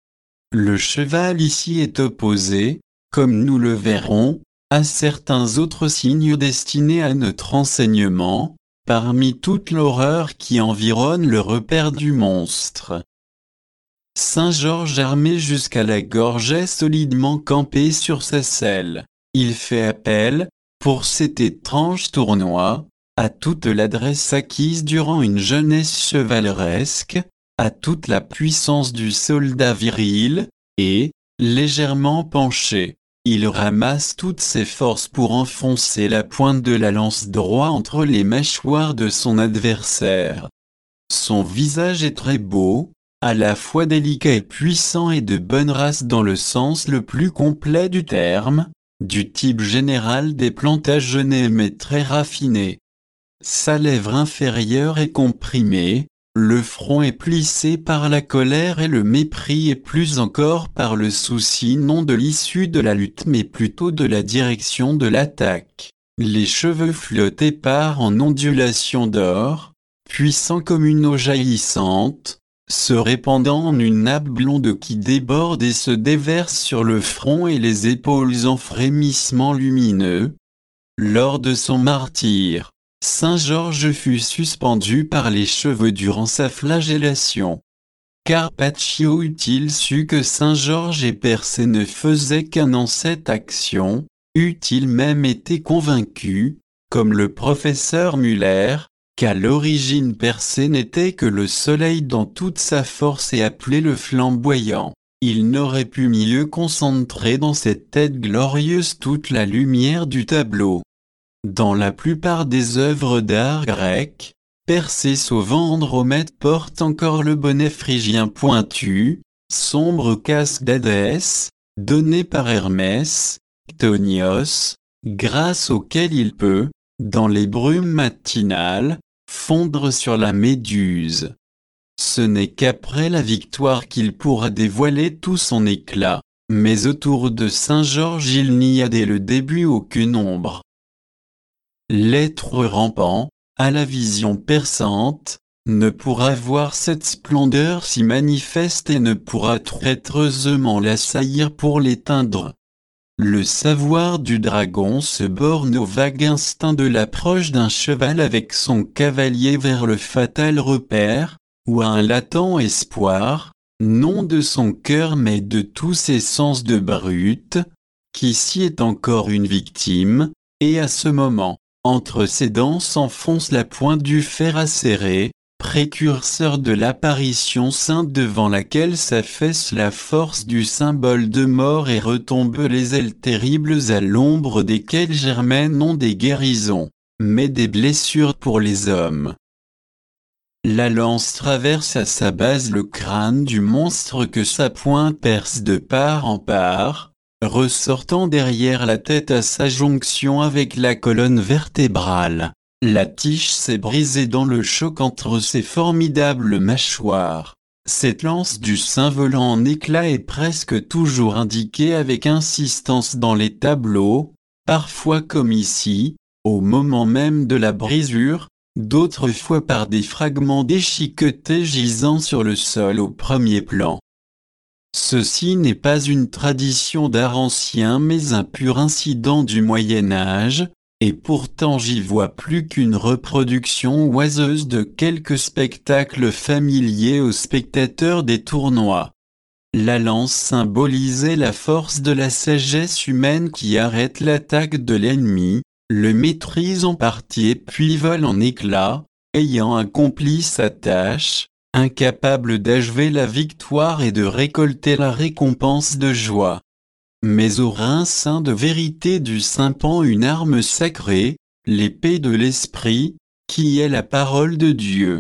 Le cheval ici est opposé, comme nous le verrons, à certains autres signes destinés à notre enseignement, parmi toute l'horreur qui environne le repaire du monstre. Saint Georges armé jusqu'à la gorge est solidement campé sur sa selle. Il fait appel, pour cet étrange tournoi, à toute l'adresse acquise durant une jeunesse chevaleresque, à toute la puissance du soldat viril, et, légèrement penché, il ramasse toutes ses forces pour enfoncer la pointe de la lance droit entre les mâchoires de son adversaire. Son visage est très beau, à la fois délicat et puissant et de bonne race dans le sens le plus complet du terme, du type général des Plantagenets mais très raffiné. Sa lèvre inférieure est comprimée, le front est plissé par la colère et le mépris et plus encore par le souci non de l'issue de la lutte mais plutôt de la direction de l'attaque. Les cheveux flottent épars en ondulations d'or, puissants comme une eau jaillissante, se répandant en une nappe blonde qui déborde et se déverse sur le front et les épaules en frémissements lumineux. Lors de son martyre, Saint Georges fut suspendu par les cheveux durant sa flagellation. Carpaccio eût-il su que Saint Georges et Persée ne faisaient qu'un en cette action, eût-il même été convaincu, comme le professeur Muller, qu'à l'origine Persée n'était que le soleil dans toute sa force et appelé le flamboyant, il n'aurait pu mieux concentrer dans cette tête glorieuse toute la lumière du tableau. Dans la plupart des œuvres d'art grec, Persée sauvant Andromède porte encore le bonnet phrygien pointu, sombre casque d'Hadès, donné par Hermès, Chtonios, grâce auquel il peut, dans les brumes matinales, fondre sur la méduse. Ce n'est qu'après la victoire qu'il pourra dévoiler tout son éclat, mais autour de Saint Georges il n'y a dès le début aucune ombre. L'être rampant, à la vision perçante, ne pourra voir cette splendeur si manifeste et ne pourra traîtreusement l'assaillir pour l'éteindre. Le savoir du dragon se borne au vague instinct de l'approche d'un cheval avec son cavalier vers le fatal repère, ou à un latent espoir, non de son cœur mais de tous ses sens de brute, qu'ici est encore une victime, et à ce moment, entre ses dents s'enfonce la pointe du fer acéré, précurseur de l'apparition sainte devant laquelle s'affaisse la force du symbole de mort et retombent les ailes terribles à l'ombre desquelles germainent non des guérisons, mais des blessures pour les hommes. La lance traverse à sa base le crâne du monstre que sa pointe perce de part en part, ressortant derrière la tête à sa jonction avec la colonne vertébrale. La tige s'est brisée dans le choc entre ses formidables mâchoires. Cette lance du saint volant en éclats est presque toujours indiquée avec insistance dans les tableaux, parfois comme ici, au moment même de la brisure, d'autres fois par des fragments déchiquetés gisant sur le sol au premier plan. Ceci n'est pas une tradition d'art ancien mais un pur incident du Moyen Âge, et pourtant j'y vois plus qu'une reproduction oiseuse de quelques spectacles familiers aux spectateurs des tournois. La lance symbolisait la force de la sagesse humaine qui arrête l'attaque de l'ennemi, le maîtrise en partie et puis vole en éclats, ayant accompli sa tâche, incapable d'achever la victoire et de récolter la récompense de joie. Mais au rein saint de vérité du Saint pend une arme sacrée, l'épée de l'Esprit, qui est la parole de Dieu.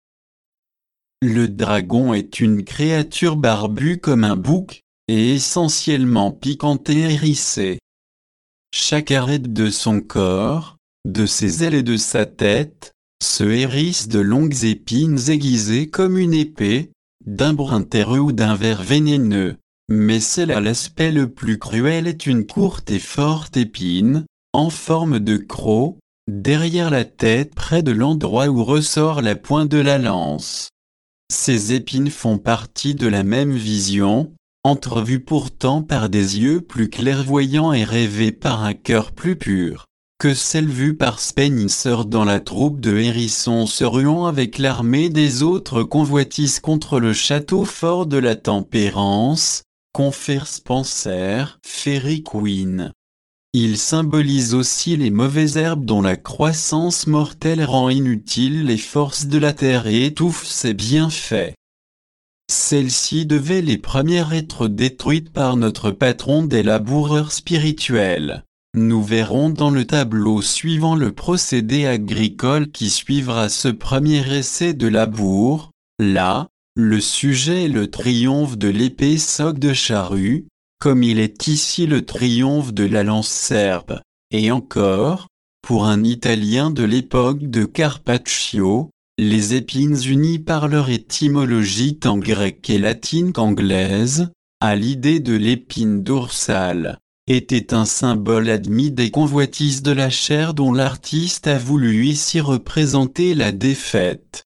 Le dragon est une créature barbue comme un bouc, et essentiellement piquante et hérissée. Chaque arête de son corps, de ses ailes et de sa tête, se hérisse de longues épines aiguisées comme une épée, d'un brun terreux ou d'un vert vénéneux. Mais celle à l'aspect le plus cruel est une courte et forte épine, en forme de croc, derrière la tête près de l'endroit où ressort la pointe de la lance. Ces épines font partie de la même vision, entrevue pourtant par des yeux plus clairvoyants et rêvée par un cœur plus pur, que celle vue par Spencer dans la troupe de hérissons se ruant avec l'armée des autres convoitises contre le château fort de la Tempérance, confère Spencer, Fairy Queen. Il symbolise aussi les mauvaises herbes dont la croissance mortelle rend inutiles les forces de la terre et étouffe ses bienfaits. Celles-ci devaient les premières être détruites par notre patron des laboureurs spirituels. Nous verrons dans le tableau suivant le procédé agricole qui suivra ce premier essai de labour. Là, le sujet est le triomphe de l'épée soc de charrue, comme il est ici le triomphe de la lance serbe. Et encore, pour un Italien de l'époque de Carpaccio, les épines unies par leur étymologie tant grecque et latine qu'anglaise, à l'idée de l'épine dorsale, étaient un symbole admis des convoitises de la chair dont l'artiste a voulu ici représenter la défaite.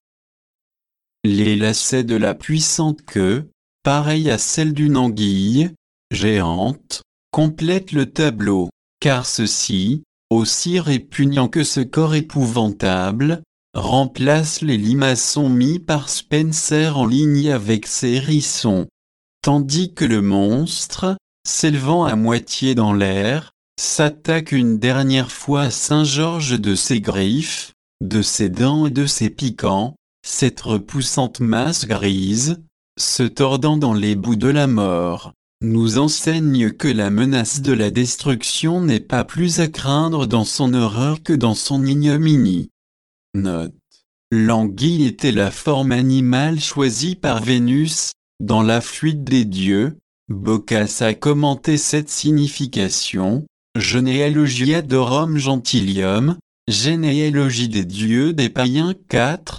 Les lacets de la puissante queue, pareille à celle d'une anguille, géante, complètent le tableau, car ceci, aussi répugnant que ce corps épouvantable, remplace les limaçons mis par Spencer en ligne avec ses hérissons. Tandis que le monstre, s'élevant à moitié dans l'air, s'attaque une dernière fois à Saint-Georges de ses griffes, de ses dents et de ses piquants, cette repoussante masse grise, se tordant dans les bouts de la mort, nous enseigne que la menace de la destruction n'est pas plus à craindre dans son horreur que dans son ignominie. Note. L'anguille était la forme animale choisie par Vénus, dans la fuite des dieux. Boccace a commenté cette signification, Genealogia Dorum Gentilium, Généalogie des dieux des païens 4,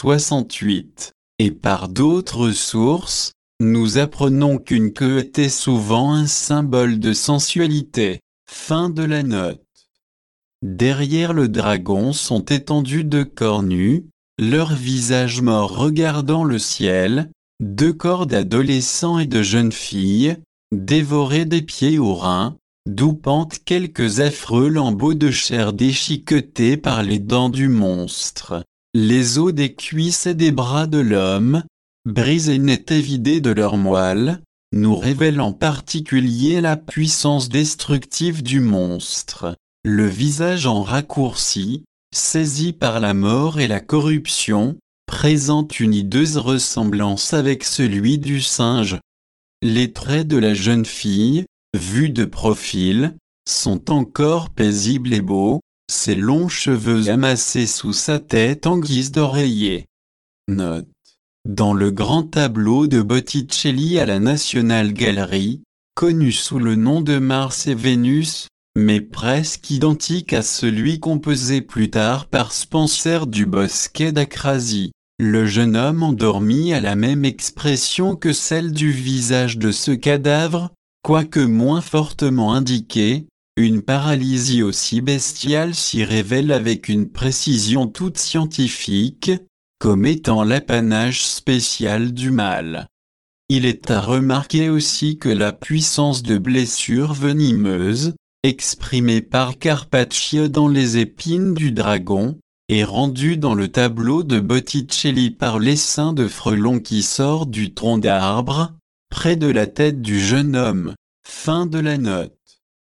68. Et par d'autres sources, nous apprenons qu'une queue était souvent un symbole de sensualité. Fin de la note. Derrière le dragon sont étendus deux corps nus, leurs visages morts regardant le ciel, deux corps d'adolescents et de jeunes filles, dévorés des pieds aux reins, d'où pendent quelques affreux lambeaux de chair déchiquetés par les dents du monstre. Les os des cuisses et des bras de l'homme, brisés net et vidés de leur moelle, nous révèlent en particulier la puissance destructive du monstre. Le visage en raccourci, saisi par la mort et la corruption, présente une hideuse ressemblance avec celui du singe. Les traits de la jeune fille, vus de profil, sont encore paisibles et beaux, ses longs cheveux amassés sous sa tête en guise d'oreiller. Note. Dans le grand tableau de Botticelli à la National Gallery, connu sous le nom de Mars et Vénus, mais presque identique à celui composé plus tard par Spencer du Bosquet d'Acrasie, le jeune homme endormi a la même expression que celle du visage de ce cadavre, quoique moins fortement indiquée. Une paralysie aussi bestiale s'y révèle avec une précision toute scientifique, comme étant l'apanage spécial du mal. Il est à remarquer aussi que la puissance de blessure venimeuse, exprimée par Carpaccio dans les épines du dragon, est rendue dans le tableau de Botticelli par l'essaim de frelons qui sort du tronc d'arbre, près de la tête du jeune homme. Fin de la note.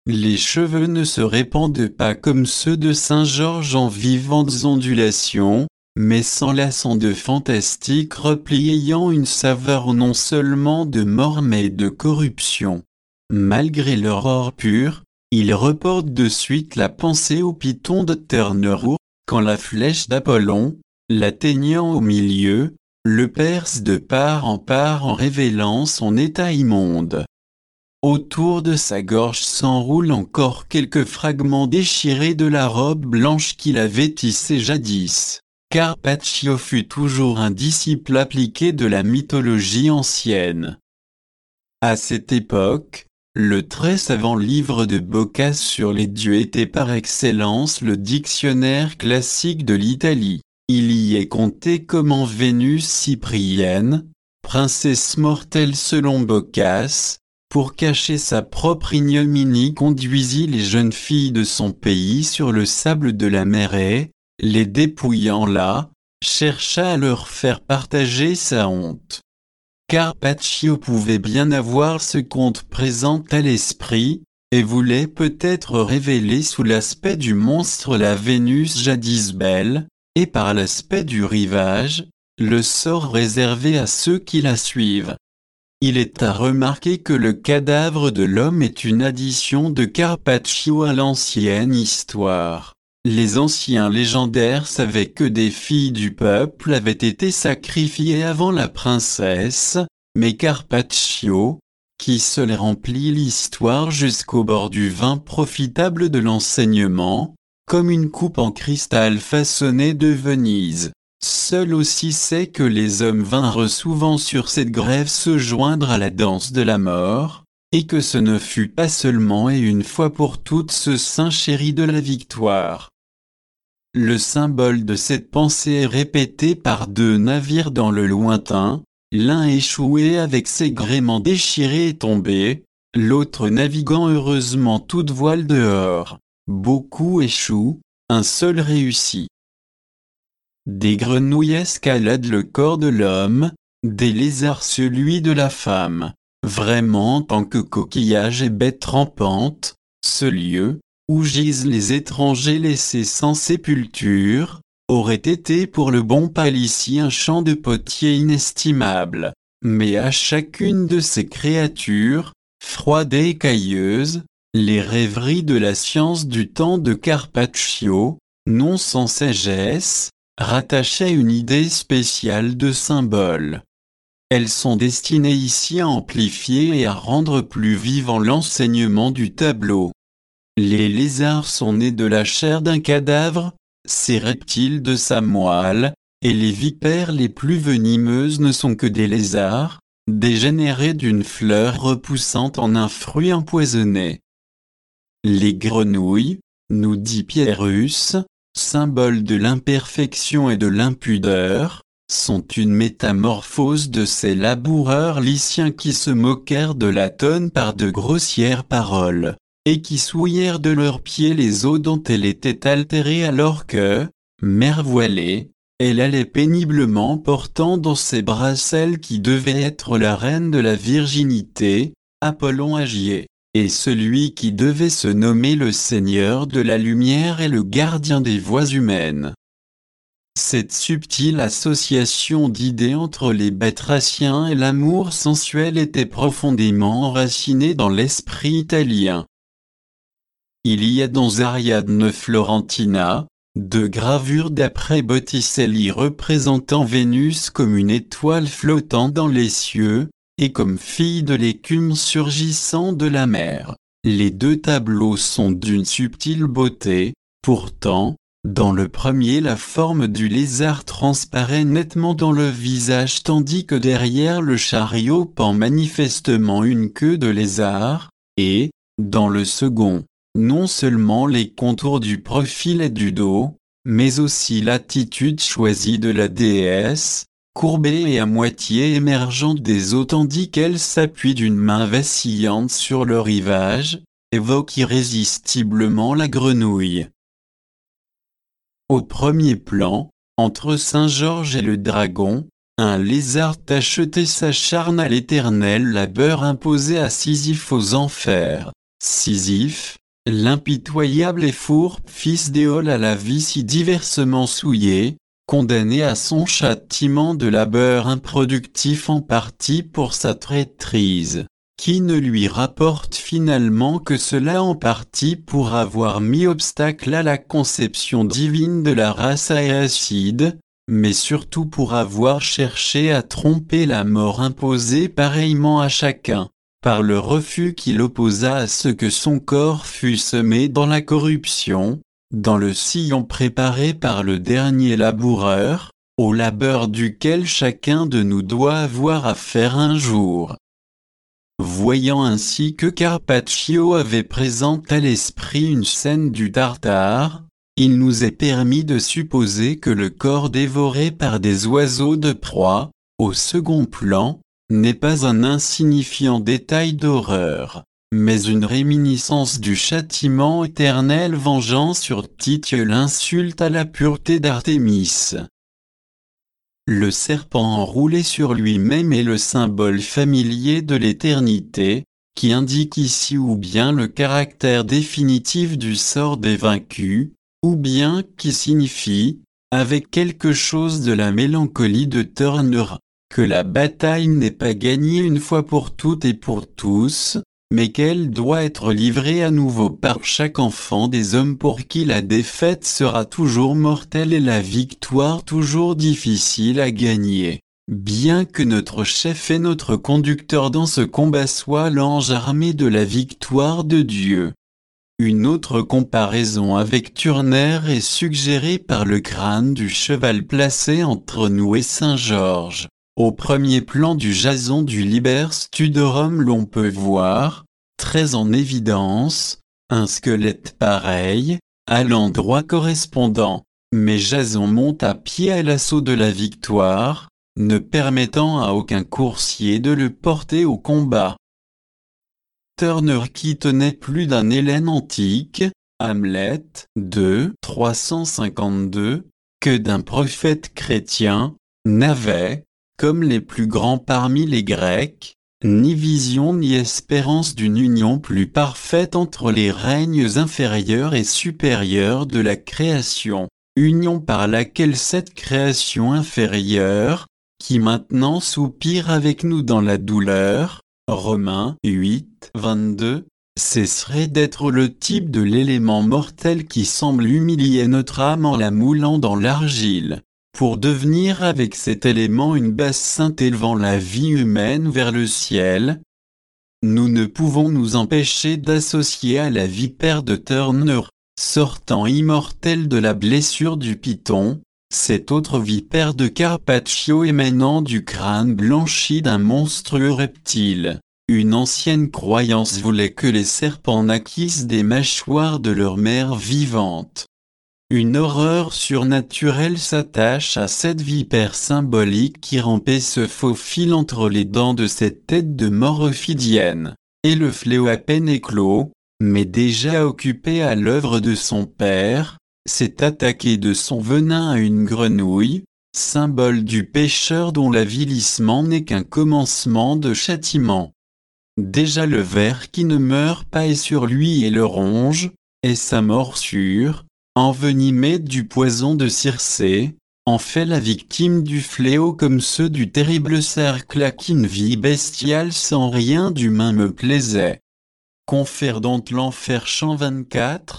Les cheveux ne se répandent pas comme ceux de Saint-Georges en vivantes ondulations, mais s'enlaçant de fantastiques replis ayant une saveur non seulement de mort mais de corruption. Malgré leur or pur, ils reportent de suite la pensée au python de Terneroux, quand la flèche d'Apollon, l'atteignant au milieu, le perce de part en révélant son état immonde. Autour de sa gorge s'enroulent encore quelques fragments déchirés de la robe blanche qu'il avait tissée jadis. Carpaccio fut toujours un disciple appliqué de la mythologie ancienne. À cette époque, le très savant livre de Boccace sur les dieux était par excellence le dictionnaire classique de l'Italie. Il y est conté comment Vénus Cyprienne, princesse mortelle selon Boccace, pour cacher sa propre ignominie conduisit les jeunes filles de son pays sur le sable de la mer et, les dépouillant là, chercha à leur faire partager sa honte. Carpaccio pouvait bien avoir ce conte présent à l'esprit, et voulait peut-être révéler sous l'aspect du monstre la Vénus jadis belle, et par l'aspect du rivage, le sort réservé à ceux qui la suivent. Il est à remarquer que le cadavre de l'homme est une addition de Carpaccio à l'ancienne histoire. Les anciens légendaires savaient que des filles du peuple avaient été sacrifiées avant la princesse, mais Carpaccio, qui seul remplit l'histoire jusqu'au bord du vin profitable de l'enseignement, comme une coupe en cristal façonnée de Venise, seul aussi sait que les hommes vinrent souvent sur cette grève se joindre à la danse de la mort, et que ce ne fut pas seulement et une fois pour toutes ce saint chéri de la victoire. Le symbole de cette pensée est répété par deux navires dans le lointain, l'un échoué avec ses gréements déchirés et tombés, l'autre naviguant heureusement toute voile dehors. Beaucoup échouent, un seul réussit. Des grenouilles escaladent le corps de l'homme, des lézards celui de la femme. Vraiment en tant que coquillage et bête rampante, ce lieu, où gisent les étrangers laissés sans sépulture, aurait été pour le bon Palissy un champ de potier inestimable. Mais à chacune de ces créatures, froides et cailleuses, les rêveries de la science du temps de Carpaccio, non sans sagesse, rattachaient une idée spéciale de symbole. Elles sont destinées ici à amplifier et à rendre plus vivant l'enseignement du tableau. Les lézards sont nés de la chair d'un cadavre, ces reptiles de sa moelle, et les vipères les plus venimeuses ne sont que des lézards, dégénérés d'une fleur repoussante en un fruit empoisonné. Les grenouilles, nous dit Pierrus, symbole de l'imperfection et de l'impudeur, sont une métamorphose de ces laboureurs lyciens qui se moquèrent de la tonne par de grossières paroles, et qui souillèrent de leurs pieds les eaux dont elle était altérée alors que, mère voilée, elle allait péniblement portant dans ses bras celle qui devait être la reine de la virginité, Apollon Agier, et celui qui devait se nommer le Seigneur de la lumière et le gardien des voies humaines. Cette subtile association d'idées entre les batraciens et l'amour sensuel était profondément enracinée dans l'esprit italien. Il y a dans Ariadne Florentina, de gravures d'après Botticelli représentant Vénus comme une étoile flottant dans les cieux, et comme fille de l'écume surgissant de la mer. Les deux tableaux sont d'une subtile beauté, pourtant, dans le premier la forme du lézard transparaît nettement dans le visage tandis que derrière le chariot pend manifestement une queue de lézard, et, dans le second, non seulement les contours du profil et du dos, mais aussi l'attitude choisie de la déesse, courbée et à moitié émergeante des eaux tandis qu'elle s'appuie d'une main vacillante sur le rivage, évoque irrésistiblement la grenouille. Au premier plan, entre Saint-Georges et le dragon, un lézard tacheté s'acharne à l'éternel labeur imposé à Sisyphe aux enfers. Sisyphe, l'impitoyable et fourbe fils d'Éole à la vie si diversement souillée, condamné à son châtiment de labeur improductif en partie pour sa traîtrise, qui ne lui rapporte finalement que cela en partie pour avoir mis obstacle à la conception divine de la race aéacide, mais surtout pour avoir cherché à tromper la mort imposée pareillement à chacun, par le refus qu'il opposa à ce que son corps fût semé dans la corruption, dans le sillon préparé par le dernier laboureur, au labeur duquel chacun de nous doit avoir affaire un jour. Voyant ainsi que Carpaccio avait présent à l'esprit une scène du Tartare, il nous est permis de supposer que le corps dévoré par des oiseaux de proie, au second plan, n'est pas un insignifiant détail d'horreur, mais une réminiscence du châtiment éternel vengeant sur Tite l'insulte à la pureté d'Artémis. Le serpent enroulé sur lui-même est le symbole familier de l'éternité, qui indique ici ou bien le caractère définitif du sort des vaincus, ou bien qui signifie, avec quelque chose de la mélancolie de Turner, que la bataille n'est pas gagnée une fois pour toutes et pour tous, mais qu'elle doit être livrée à nouveau par chaque enfant des hommes pour qui la défaite sera toujours mortelle et la victoire toujours difficile à gagner. Bien que notre chef et notre conducteur dans ce combat soit l'ange armé de la victoire de Dieu. Une autre comparaison avec Turner est suggérée par le crâne du cheval placé entre nous et Saint-Georges. Au premier plan du Jason du Liber Studerum l'on peut voir, très en évidence, un squelette pareil, à l'endroit correspondant, mais Jason monte à pied à l'assaut de la victoire, ne permettant à aucun coursier de le porter au combat. Turner qui tenait plus d'un Hélène antique, Hamlet, 2, 352, que d'un prophète chrétien, n'avait, comme les plus grands parmi les Grecs, ni vision ni espérance d'une union plus parfaite entre les règnes inférieurs et supérieurs de la création, union par laquelle cette création inférieure, qui maintenant soupire avec nous dans la douleur, Romains 8, 22, cesserait d'être le type de l'élément mortel qui semble humilier notre âme en la moulant dans l'argile, pour devenir avec cet élément une base sainte élevant la vie humaine vers le ciel. Nous ne pouvons nous empêcher d'associer à la vipère de Turner, sortant immortelle de la blessure du python, cette autre vipère de Carpaccio émanant du crâne blanchi d'un monstrueux reptile. Une ancienne croyance voulait que les serpents naquissent des mâchoires de leur mère vivante. Une horreur surnaturelle s'attache à cette vipère symbolique qui rampait ce faux fil entre les dents de cette tête de mort ophidienne, et le fléau à peine éclos, mais déjà occupé à l'œuvre de son père, s'est attaqué de son venin à une grenouille, symbole du pécheur dont l'avilissement n'est qu'un commencement de châtiment. Déjà le ver qui ne meurt pas est sur lui et le ronge, et sa morsure, envenimée du poison de Circé, en fait la victime du fléau comme ceux du terrible cercle à qui une vie bestiale sans rien d'humain me plaisait. Confère dont l'enfer chant 24,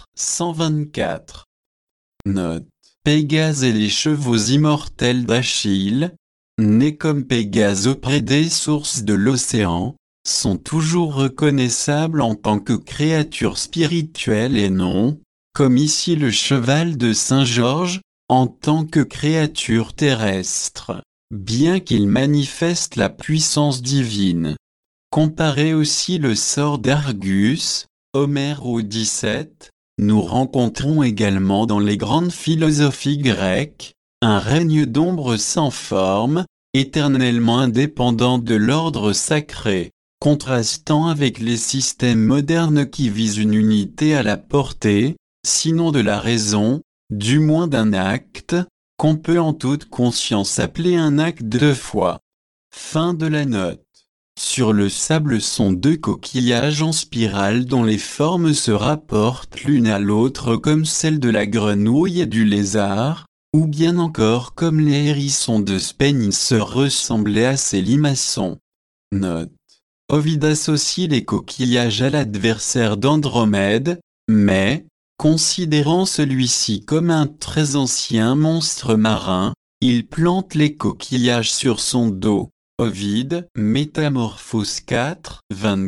124. Note. Pégase et les chevaux immortels d'Achille, nés comme Pégase auprès des sources de l'océan, sont toujours reconnaissables en tant que créatures spirituelles et non, comme ici le cheval de Saint-Georges, en tant que créature terrestre, bien qu'il manifeste la puissance divine. Comparez aussi le sort d'Argus, Homère au 17, nous rencontrons également dans les grandes philosophies grecques, un règne d'ombre sans forme, éternellement indépendant de l'ordre sacré, contrastant avec les systèmes modernes qui visent une unité à la portée, sinon de la raison, du moins d'un acte, qu'on peut en toute conscience appeler un acte de foi. Fin de la note. Sur le sable sont deux coquillages en spirale dont les formes se rapportent l'une à l'autre comme celles de la grenouille et du lézard, ou bien encore comme les hérissons de Spénice ressemblaient à ces limaçons. Note. Ovide associe les coquillages à l'adversaire d'Andromède, mais, considérant celui-ci comme un très ancien monstre marin, il plante les coquillages sur son dos. Ovide, Métamorphose 4,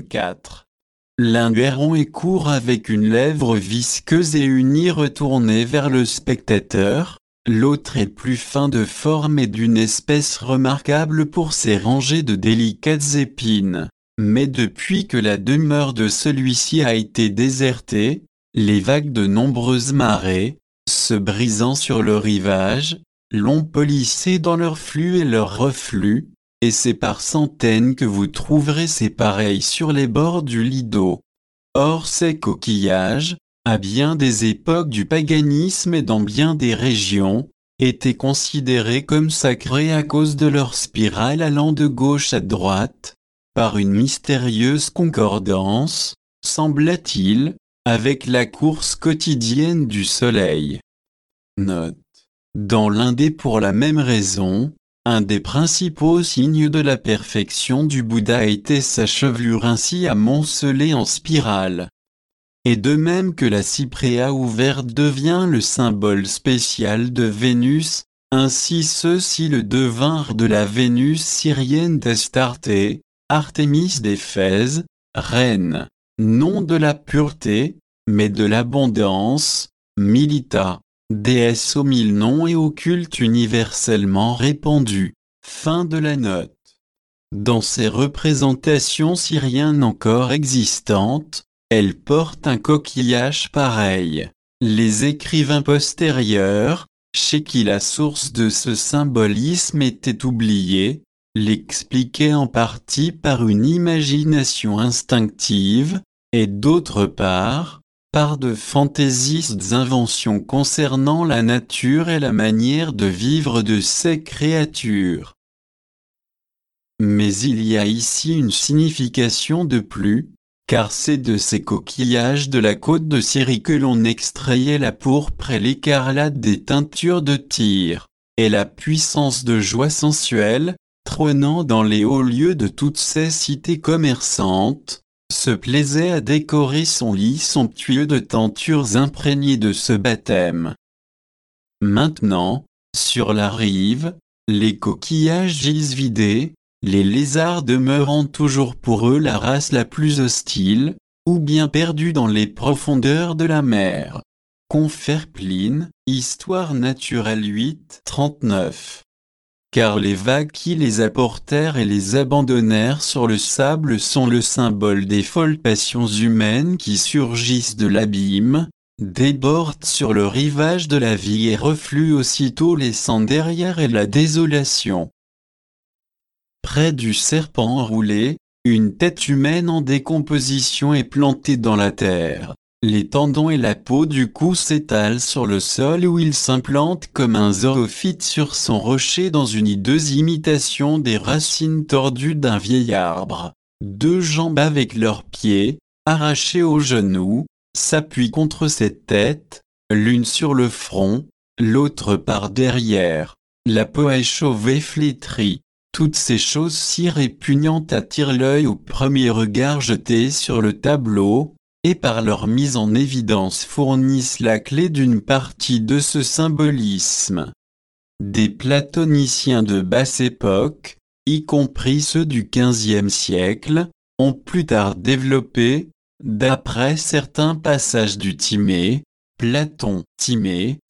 24. L'un est rond et court avec une lèvre visqueuse et unie retournée vers le spectateur, l'autre est plus fin de forme et d'une espèce remarquable pour ses rangées de délicates épines. Mais depuis que la demeure de celui-ci a été désertée, les vagues de nombreuses marées, se brisant sur le rivage, l'ont polissé dans leur flux et leur reflux, et c'est par centaines que vous trouverez ces pareils sur les bords du Lido. Or ces coquillages, à bien des époques du paganisme et dans bien des régions, étaient considérés comme sacrés à cause de leur spirale allant de gauche à droite, par une mystérieuse concordance, semblait-il, avec la course quotidienne du soleil. Note. Dans l'Indé pour la même raison, un des principaux signes de la perfection du Bouddha était sa chevelure ainsi amoncelée en spirale. Et de même que la cypréa ouverte devient le symbole spécial de Vénus, ainsi ceux-ci le devinrent de la Vénus syrienne d'Astarté, Artémis d'Éphèse, reine, non de la pureté, mais de l'abondance, Milita, déesse aux mille noms et au culte universellement répandu. Fin de la note. Dans ces représentations syriennes encore existantes, elles portent un coquillage pareil. Les écrivains postérieurs, chez qui la source de ce symbolisme était oubliée, l'expliquaient en partie par une imagination instinctive, et d'autre part, par de fantaisistes inventions concernant la nature et la manière de vivre de ces créatures. Mais il y a ici une signification de plus, car c'est de ces coquillages de la côte de Syrie que l'on extrayait la pourpre et l'écarlate des teintures de Tyr, et la puissance de joie sensuelle, trônant dans les hauts lieux de toutes ces cités commerçantes, se plaisait à décorer son lit somptueux de tentures imprégnées de ce baptême. Maintenant, sur la rive, les coquillages gisent vidés, les lézards demeurant toujours pour eux la race la plus hostile, ou bien perdus dans les profondeurs de la mer. Confère Pline, Histoire naturelle 8, 39. Car les vagues qui les apportèrent et les abandonnèrent sur le sable sont le symbole des folles passions humaines qui surgissent de l'abîme, débordent sur le rivage de la vie et refluent aussitôt laissant derrière elles la désolation. Près du serpent enroulé, une tête humaine en décomposition est plantée dans la terre. Les tendons et la peau du cou s'étalent sur le sol où il s'implante comme un zoophyte sur son rocher dans une hideuse imitation des racines tordues d'un vieil arbre. Deux jambes avec leurs pieds, arrachés aux genoux, s'appuient contre cette tête, l'une sur le front, l'autre par derrière. La peau est chauve et flétrie. Toutes ces choses si répugnantes attirent l'œil au premier regard jeté sur le tableau, et par leur mise en évidence fournissent la clé d'une partie de ce symbolisme. Des platoniciens de basse époque, y compris ceux du XVe siècle, ont plus tard développé, d'après certains passages du Timée, Platon, Timée,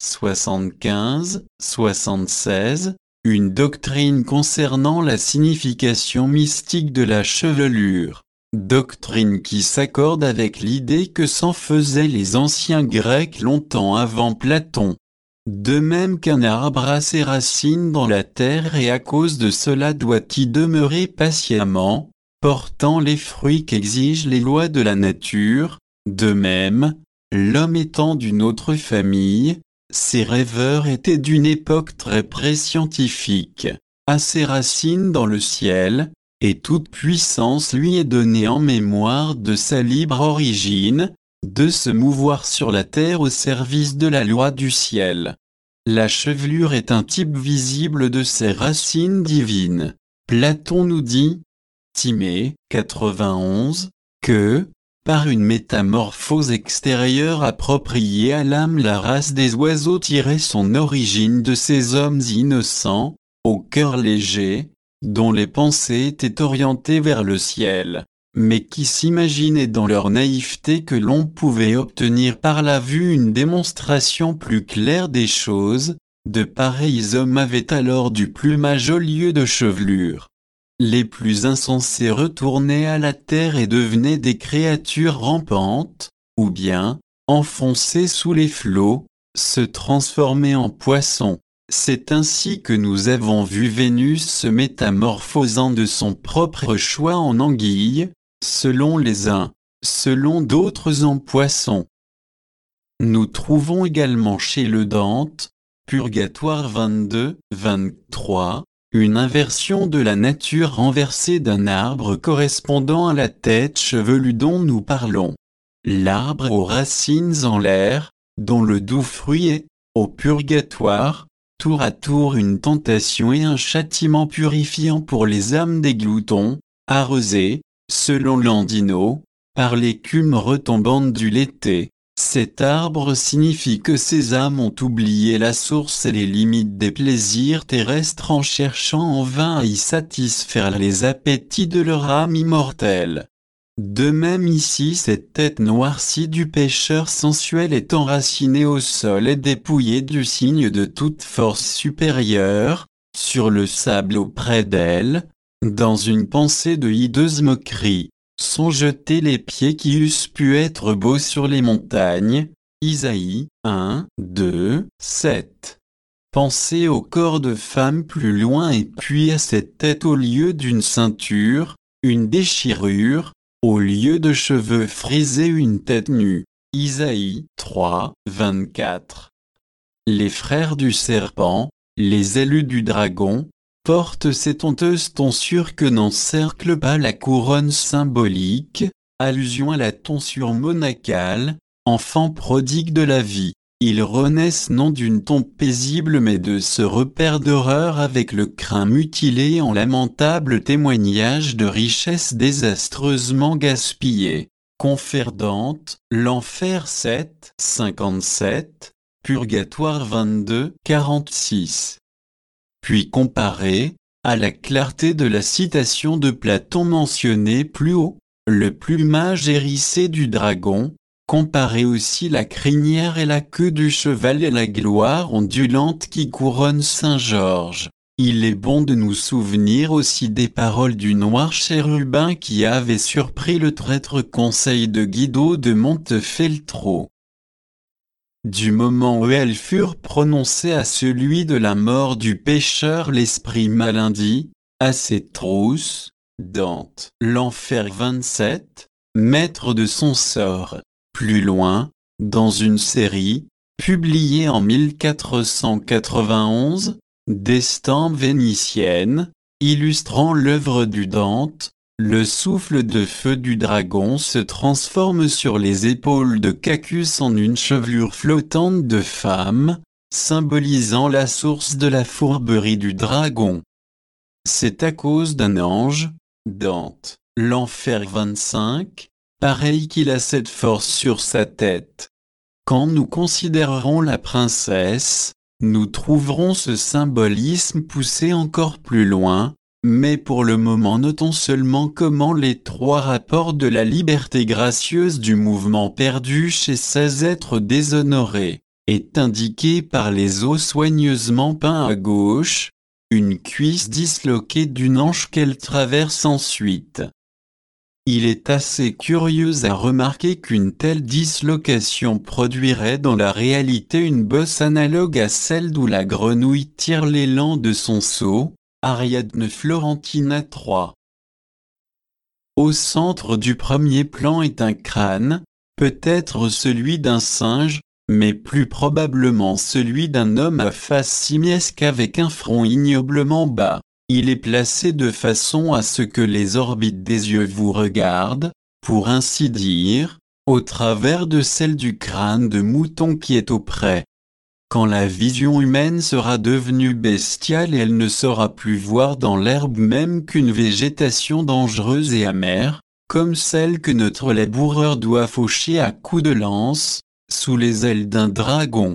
75-76, une doctrine concernant la signification mystique de la chevelure. Doctrine qui s'accorde avec l'idée que s'en faisaient les anciens Grecs longtemps avant Platon. De même qu'un arbre a ses racines dans la terre et à cause de cela doit y demeurer patiemment, portant les fruits qu'exigent les lois de la nature, de même, l'homme étant d'une autre famille, ses rêveurs étaient d'une époque très pré-scientifique, a ses racines dans le ciel, et toute puissance lui est donnée en mémoire de sa libre origine, de se mouvoir sur la terre au service de la loi du ciel. La chevelure est un type visible de ses racines divines. Platon nous dit, Timée 91, que, par une métamorphose extérieure appropriée à l'âme, la race des oiseaux tirait son origine de ces hommes innocents, au cœur léger, dont les pensées étaient orientées vers le ciel, mais qui s'imaginaient dans leur naïveté que l'on pouvait obtenir par la vue une démonstration plus claire des choses. De pareils hommes avaient alors du plumage au lieu de chevelure. Les plus insensés retournaient à la terre et devenaient des créatures rampantes, ou bien, enfoncées sous les flots, se transformer en poissons. C'est ainsi que nous avons vu Vénus se métamorphosant de son propre choix en anguille, selon les uns, selon d'autres en poisson. Nous trouvons également chez le Dante, Purgatoire 22-23, une inversion de la nature renversée d'un arbre correspondant à la tête chevelue dont nous parlons. L'arbre aux racines en l'air, dont le doux fruit est, au purgatoire, tour à tour une tentation et un châtiment purifiant pour les âmes des gloutons, arrosés, selon Landino, par l'écume retombante du l'été. Cet arbre signifie que ces âmes ont oublié la source et les limites des plaisirs terrestres en cherchant en vain à y satisfaire les appétits de leur âme immortelle. De même ici cette tête noircie du pécheur sensuel est enracinée au sol et dépouillée du signe de toute force supérieure, sur le sable auprès d'elle, dans une pensée de hideuse moquerie. Sont jetés les pieds qui eussent pu être beaux sur les montagnes. Isaïe 1-2-7. Pensez au corps de femme plus loin et puis à cette tête au lieu d'une ceinture, une déchirure, au lieu de cheveux frisés une tête nue. Isaïe 3-24. Les frères du serpent, les élus du dragon, porte cette honteuse tonsure que n'encercle pas la couronne symbolique, allusion à la tonsure monacale, enfant prodigue de la vie. Ils renaissent non d'une tombe paisible mais de ce repère d'horreur avec le crin mutilé en lamentable témoignage de richesses désastreusement gaspillées. Confère Dante, l'enfer 7-57, Purgatoire 22-46. Puis comparé, à la clarté de la citation de Platon mentionnée plus haut, le plumage hérissé du dragon, comparé aussi la crinière et la queue du cheval et la gloire ondulante qui couronne Saint Georges. Il est bon de nous souvenir aussi des paroles du noir chérubin qui avait surpris le traître conseil de Guido de Montefeltro. Du moment où elles furent prononcées à celui de la mort du pécheur, l'esprit malin dit, à ses trousses, Dante, l'enfer 27, maître de son sort. Plus loin, dans une série, publiée en 1491, d'estampes vénitiennes, illustrant l'œuvre du Dante, le souffle de feu du dragon se transforme sur les épaules de Cacus en une chevelure flottante de femme, symbolisant la source de la fourberie du dragon. C'est à cause d'un ange, Dante, l'enfer 25, pareil qu'il a cette force sur sa tête. Quand nous considérerons la princesse, nous trouverons ce symbolisme poussé encore plus loin. Mais pour le moment notons seulement comment les trois rapports de la liberté gracieuse du mouvement perdu chez ces êtres déshonorés est indiqué par les os soigneusement peints à gauche, une cuisse disloquée d'une hanche qu'elle traverse ensuite. Il est assez curieux à remarquer qu'une telle dislocation produirait dans la réalité une bosse analogue à celle d'où la grenouille tire l'élan de son seau. Ariadne Florentina 3. Au centre du premier plan est un crâne, peut-être celui d'un singe, mais plus probablement celui d'un homme à face simiesque avec un front ignoblement bas. Il est placé de façon à ce que les orbites des yeux vous regardent, pour ainsi dire, au travers de celle du crâne de mouton qui est auprès. Quand la vision humaine sera devenue bestiale et elle ne saura plus voir dans l'herbe même qu'une végétation dangereuse et amère, comme celle que notre laboureur doit faucher à coups de lance, sous les ailes d'un dragon.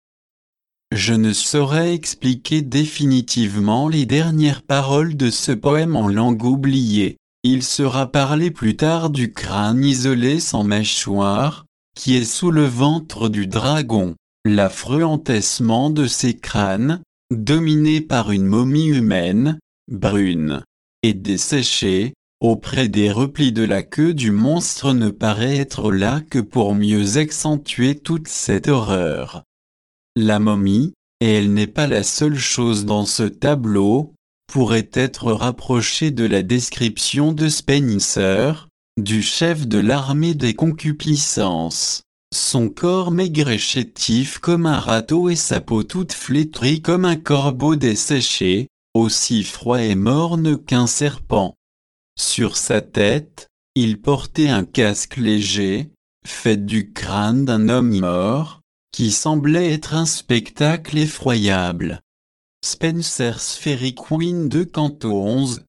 Je ne saurais expliquer définitivement les dernières paroles de ce poème en langue oubliée. Il sera parlé plus tard du crâne isolé sans mâchoire, qui est sous le ventre du dragon. L'affreux entassement de ces crânes, dominés par une momie humaine, brune et desséchée, auprès des replis de la queue du monstre ne paraît être là que pour mieux accentuer toute cette horreur. La momie, et elle n'est pas la seule chose dans ce tableau, pourrait être rapprochée de la description de Spencer, du chef de l'armée des concupiscences. Son corps maigre et chétif comme un râteau et sa peau toute flétrie comme un corbeau desséché, aussi froid et morne qu'un serpent. Sur sa tête, il portait un casque léger, fait du crâne d'un homme mort, qui semblait être un spectacle effroyable. Spencer's Fairy Queen de Canto 11.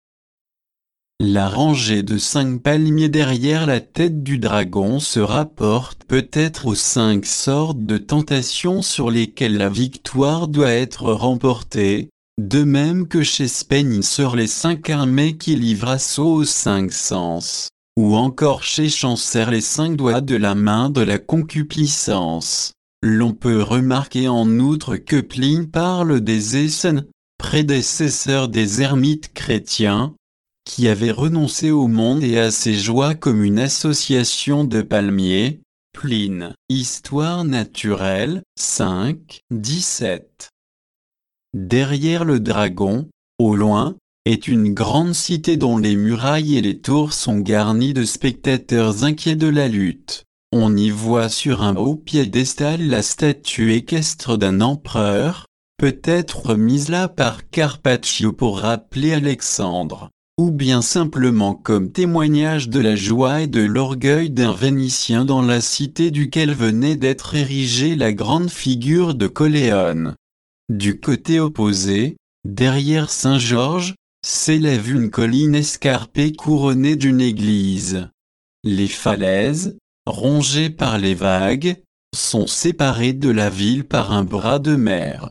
La rangée de 5 palmiers derrière la tête du dragon se rapporte peut-être aux 5 sortes de tentations sur lesquelles la victoire doit être remportée, de même que chez Spencer les 5 armées qui livrent assaut aux 5 sens, ou encore chez Chaucer les 5 doigts de la main de la concupiscence. L'on peut remarquer en outre que Pline parle des Essènes, prédécesseurs des ermites chrétiens, qui avaient renoncé au monde et à ses joies comme une association de palmiers. Pline, Histoire naturelle, 5, 17. Derrière le dragon, au loin, est une grande cité dont les murailles et les tours sont garnies de spectateurs inquiets de la lutte. On y voit sur un haut piédestal la statue équestre d'un empereur, peut-être mise là par Carpaccio pour rappeler Alexandre, ou bien simplement comme témoignage de la joie et de l'orgueil d'un Vénitien dans la cité duquel venait d'être érigée la grande figure de Coléone. Du côté opposé, derrière Saint-Georges, s'élève une colline escarpée couronnée d'une église. Les falaises, rongées par les vagues, sont séparées de la ville par un bras de mer.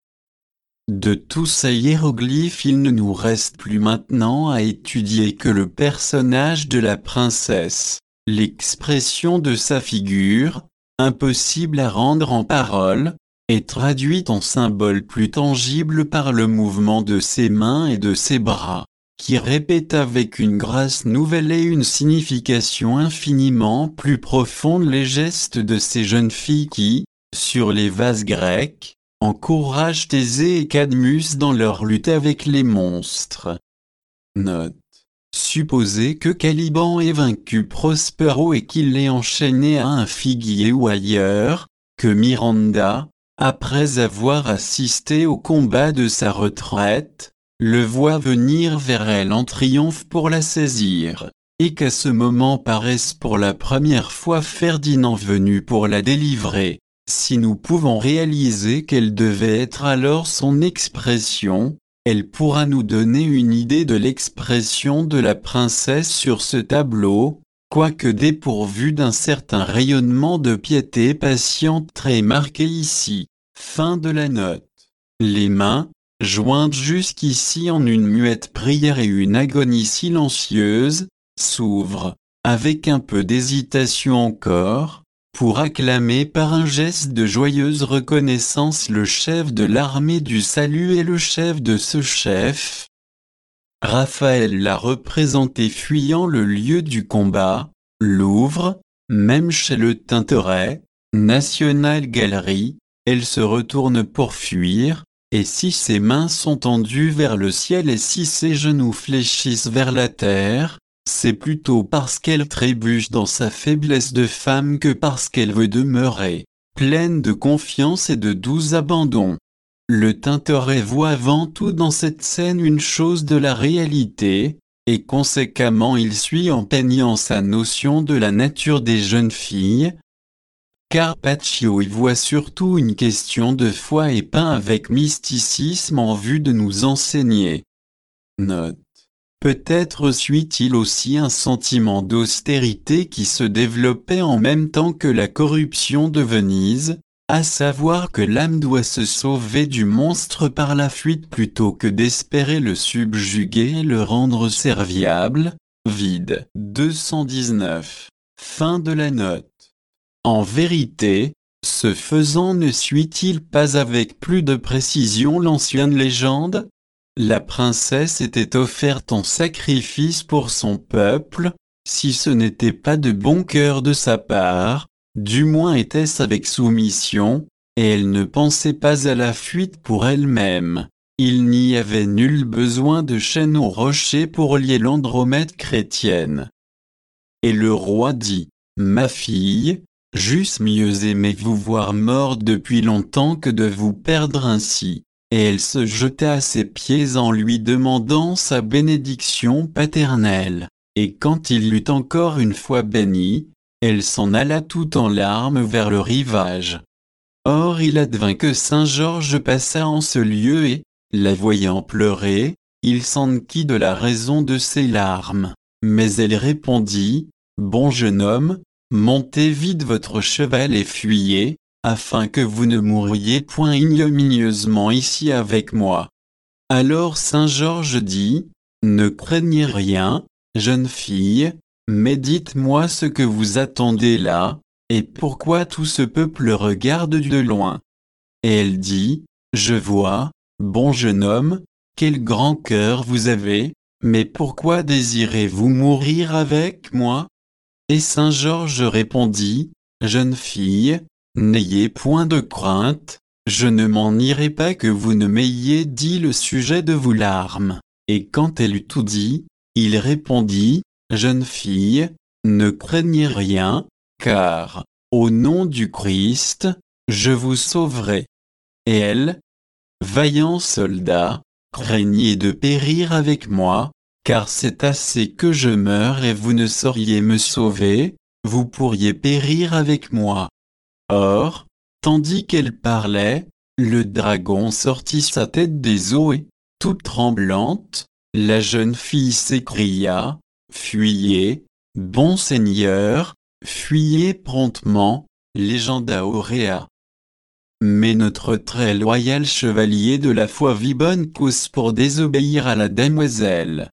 De tous ces hiéroglyphes il ne nous reste plus maintenant à étudier que le personnage de la princesse, l'expression de sa figure, impossible à rendre en paroles, est traduite en symboles plus tangibles par le mouvement de ses mains et de ses bras, qui répètent avec une grâce nouvelle et une signification infiniment plus profonde les gestes de ces jeunes filles qui, sur les vases grecs, encouragent Thésée et Cadmus dans leur lutte avec les monstres. Note. Supposez que Caliban ait vaincu Prospero et qu'il l'ait enchaîné à un figuier ou ailleurs, que Miranda, après avoir assisté au combat de sa retraite, le voit venir vers elle en triomphe pour la saisir, et qu'à ce moment paraisse pour la première fois Ferdinand venu pour la délivrer. Si nous pouvons réaliser quelle devait être alors son expression, elle pourra nous donner une idée de l'expression de la princesse sur ce tableau, quoique dépourvu d'un certain rayonnement de piété patiente très marqué ici. Fin de la note. Les mains, jointes jusqu'ici en une muette prière et une agonie silencieuse, s'ouvrent, avec un peu d'hésitation encore, pour acclamer par un geste de joyeuse reconnaissance le chef de l'armée du salut et le chef de ce chef. Raphaël l'a représenté fuyant le lieu du combat, Louvre, même chez le Tintoret, National Gallery, elle se retourne pour fuir, et si ses mains sont tendues vers le ciel et si ses genoux fléchissent vers la terre, c'est plutôt parce qu'elle trébuche dans sa faiblesse de femme que parce qu'elle veut demeurer, pleine de confiance et de doux abandon. Le Tintoret voit avant tout dans cette scène une chose de la réalité, et conséquemment il suit en peignant sa notion de la nature des jeunes filles. Carpaccio y voit surtout une question de foi et peint avec mysticisme en vue de nous enseigner. Note. Peut-être suit-il aussi un sentiment d'austérité qui se développait en même temps que la corruption de Venise, à savoir que l'âme doit se sauver du monstre par la fuite plutôt que d'espérer le subjuguer et le rendre serviable. Vide. 219. Fin de la note. En vérité, ce faisant ne suit-il pas avec plus de précision l'ancienne légende ? La princesse était offerte en sacrifice pour son peuple, si ce n'était pas de bon cœur de sa part, du moins était-ce avec soumission, et elle ne pensait pas à la fuite pour elle-même. Il n'y avait nul besoin de chaînes au rocher pour lier l'Andromède chrétienne. Et le roi dit, « Ma fille, j'eusse mieux aimé vous voir morte depuis longtemps que de vous perdre ainsi. » Et elle se jeta à ses pieds en lui demandant sa bénédiction paternelle. Et quand il l'eut encore une fois béni, elle s'en alla tout en larmes vers le rivage. Or il advint que Saint Georges passa en ce lieu et, la voyant pleurer, il s'enquit de la raison de ses larmes. Mais elle répondit, « Bon jeune homme, montez vite votre cheval et fuyez, afin que vous ne mouriez point ignominieusement ici avec moi. » Alors Saint Georges dit, « Ne craignez rien, jeune fille, mais dites-moi ce que vous attendez là, et pourquoi tout ce peuple regarde de loin. » Et elle dit, « Je vois, bon jeune homme, quel grand cœur vous avez, mais pourquoi désirez-vous mourir avec moi ?» Et Saint Georges répondit, « Jeune fille, n'ayez point de crainte, je ne m'en irai pas que vous ne m'ayez dit le sujet de vos larmes. » Et quand elle eut tout dit, il répondit, « Jeune fille, ne craignez rien, car, au nom du Christ, je vous sauverai. » Et elle, « Vaillant soldat, craignez de périr avec moi, car c'est assez que je meure et vous ne sauriez me sauver, vous pourriez périr avec moi. » Or, tandis qu'elle parlait, le dragon sortit sa tête des eaux et, toute tremblante, la jeune fille s'écria, « Fuyez, bon seigneur, fuyez promptement, légenda aurea. » Mais notre très loyal chevalier de la foi vit bonne cause pour désobéir à la demoiselle.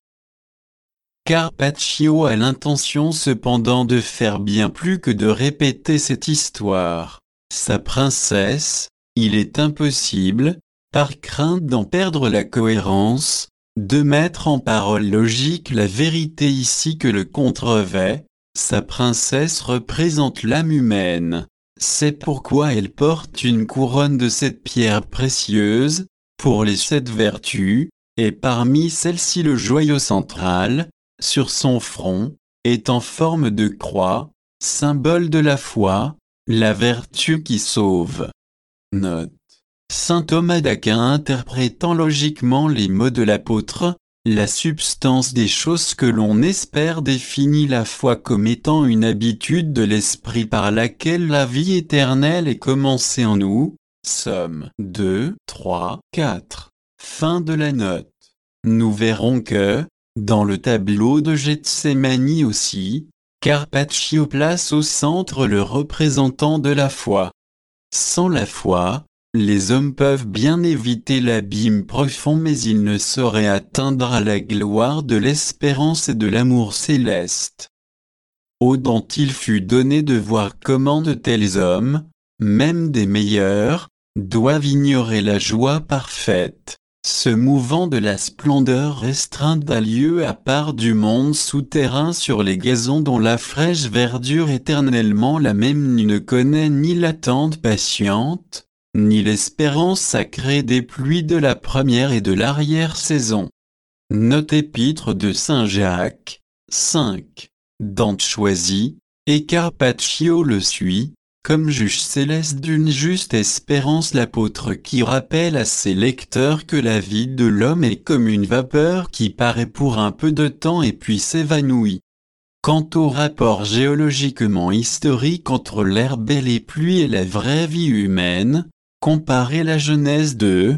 Carpaccio a l'intention cependant de faire bien plus que de répéter cette histoire. Sa princesse, il est impossible, par crainte d'en perdre la cohérence, de mettre en parole logique la vérité ici que le conte revêt. Sa princesse représente l'âme humaine. C'est pourquoi elle porte une couronne de 7 pierres précieuses, pour les 7 vertus, et parmi celles-ci le joyau central, sur son front, est en forme de croix, symbole de la foi, la vertu qui sauve. Note. Saint Thomas d'Aquin interprétant logiquement les mots de l'apôtre, la substance des choses que l'on espère définit la foi comme étant une habitude de l'esprit par laquelle la vie éternelle est commencée en nous. Somme 2, 3, 4. Fin de la note. Nous verrons que, dans le tableau de Gethsémani aussi, Carpaccio place au centre le représentant de la foi. Sans la foi, les hommes peuvent bien éviter l'abîme profond mais ils ne sauraient atteindre à la gloire de l'espérance et de l'amour céleste. Ô dont il fut donné de voir comment de tels hommes, même des meilleurs, doivent ignorer la joie parfaite, se mouvant de la splendeur restreinte d'un lieu à part du monde souterrain sur les gazons dont la fraîche verdure éternellement la même ne connaît ni l'attente patiente, ni l'espérance sacrée des pluies de la première et de l'arrière-saison. Note épître de Saint Jacques, 5. Dante choisit, et Carpaccio le suit, comme juge céleste d'une juste espérance, l'apôtre qui rappelle à ses lecteurs que la vie de l'homme est comme une vapeur qui paraît pour un peu de temps et puis s'évanouit. Quant au rapport géologiquement historique entre l'herbe et les pluies et la vraie vie humaine, comparez la Genèse 2,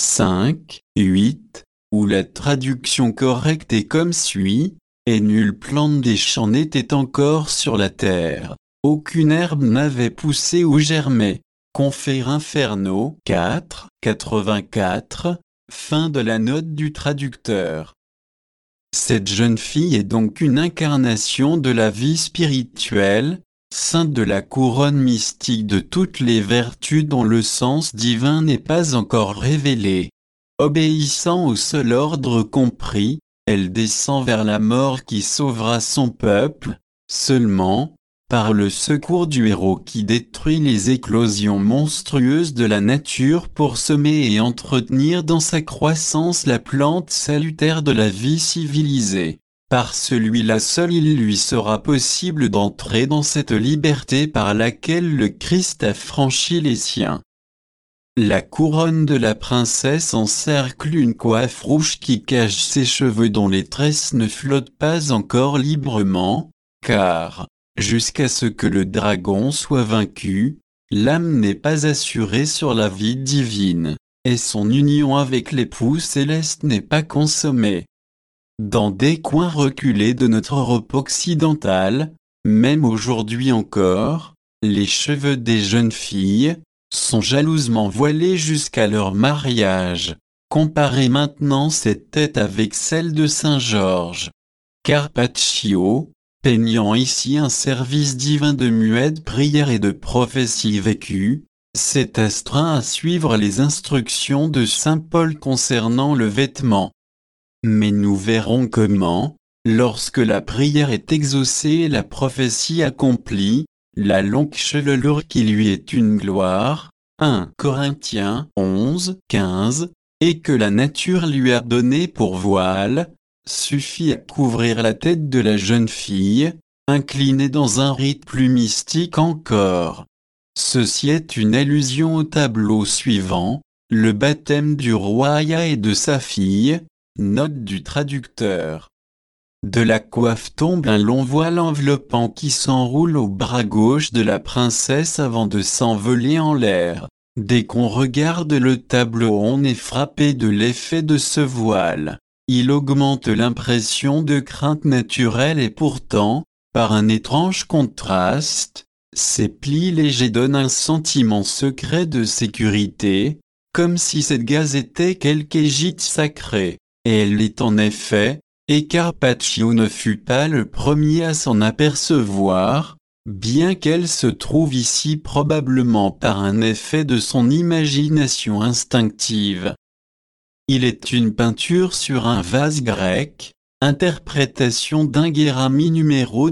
5, 8, où la traduction correcte est comme suit, « Et nulle plante des champs n'était encore sur la terre, aucune herbe n'avait poussé ou germé. » Confère Inferno 4, 84, fin de la note du traducteur. Cette jeune fille est donc une incarnation de la vie spirituelle, sainte de la couronne mystique de toutes les vertus dont le sens divin n'est pas encore révélé. Obéissant au seul ordre compris, elle descend vers la mort qui sauvera son peuple, seulement, par le secours du héros qui détruit les éclosions monstrueuses de la nature pour semer et entretenir dans sa croissance la plante salutaire de la vie civilisée. Par celui-là seul il lui sera possible d'entrer dans cette liberté par laquelle le Christ a franchi les siens. La couronne de la princesse encercle une coiffe rouge qui cache ses cheveux dont les tresses ne flottent pas encore librement, car, jusqu'à ce que le dragon soit vaincu, l'âme n'est pas assurée sur la vie divine, et son union avec l'époux céleste n'est pas consommée. Dans des coins reculés de notre Europe occidentale, même aujourd'hui encore, les cheveux des jeunes filles sont jalousement voilés jusqu'à leur mariage. Comparez maintenant cette tête avec celle de Saint Georges. Carpaccio, peignant ici un service divin de muette prière et de prophétie vécue, s'est astreint à suivre les instructions de Saint Paul concernant le vêtement. Mais nous verrons comment, lorsque la prière est exaucée et la prophétie accomplie, la longue chevelure qui lui est une gloire, 1 Corinthiens 11, 15, et que la nature lui a donné pour voile, suffit à couvrir la tête de la jeune fille, inclinée dans un rite plus mystique encore. Ceci est une allusion au tableau suivant, le baptême du roi Aya et de sa fille, note du traducteur. De la coiffe tombe un long voile enveloppant qui s'enroule au bras gauche de la princesse avant de s'envoler en l'air. Dès qu'on regarde le tableau, on est frappé de l'effet de ce voile. Il augmente l'impression de crainte naturelle et pourtant, par un étrange contraste, ses plis légers donnent un sentiment secret de sécurité, comme si cette gaze était quelque égide sacrée. Et elle l'est en effet, et Carpaccio ne fut pas le premier à s'en apercevoir, bien qu'elle se trouve ici probablement par un effet de son imagination instinctive. Il est une peinture sur un vase grec, interprétation d'un Guérami numéro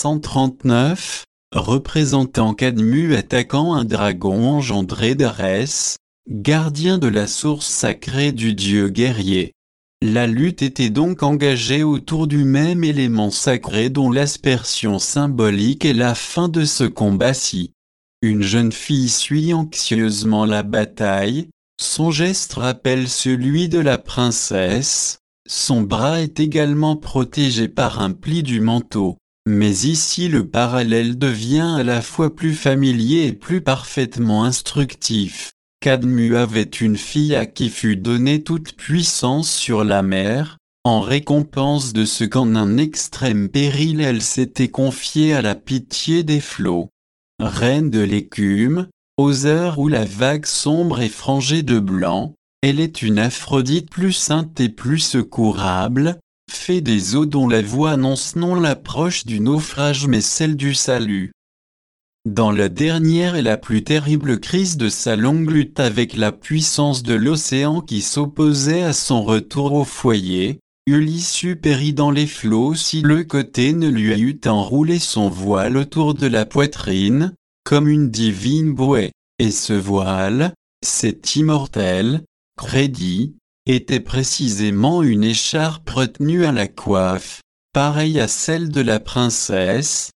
239, représentant Cadmu attaquant un dragon engendré d'Arès, gardien de la source sacrée du dieu guerrier. La lutte était donc engagée autour du même élément sacré dont l'aspersion symbolique est la fin de ce combat-ci. Une jeune fille suit anxieusement la bataille, son geste rappelle celui de la princesse, son bras est également protégé par un pli du manteau, mais ici le parallèle devient à la fois plus familier et plus parfaitement instructif. Cadmu avait une fille à qui fut donnée toute puissance sur la mer, en récompense de ce qu'en un extrême péril elle s'était confiée à la pitié des flots. Reine de l'écume, aux heures où la vague sombre est frangée de blanc, elle est une Aphrodite plus sainte et plus secourable, fée des eaux dont la voix annonce non l'approche du naufrage mais celle du salut. Dans la dernière et la plus terrible crise de sa longue lutte avec la puissance de l'océan qui s'opposait à son retour au foyer, Ulysse eût péri dans les flots si le côté ne lui eût enroulé son voile autour de la poitrine, comme une divine bouée. Et ce voile, cet immortel, crédit, était précisément une écharpe retenue à la coiffe, pareille à celle de la princesse.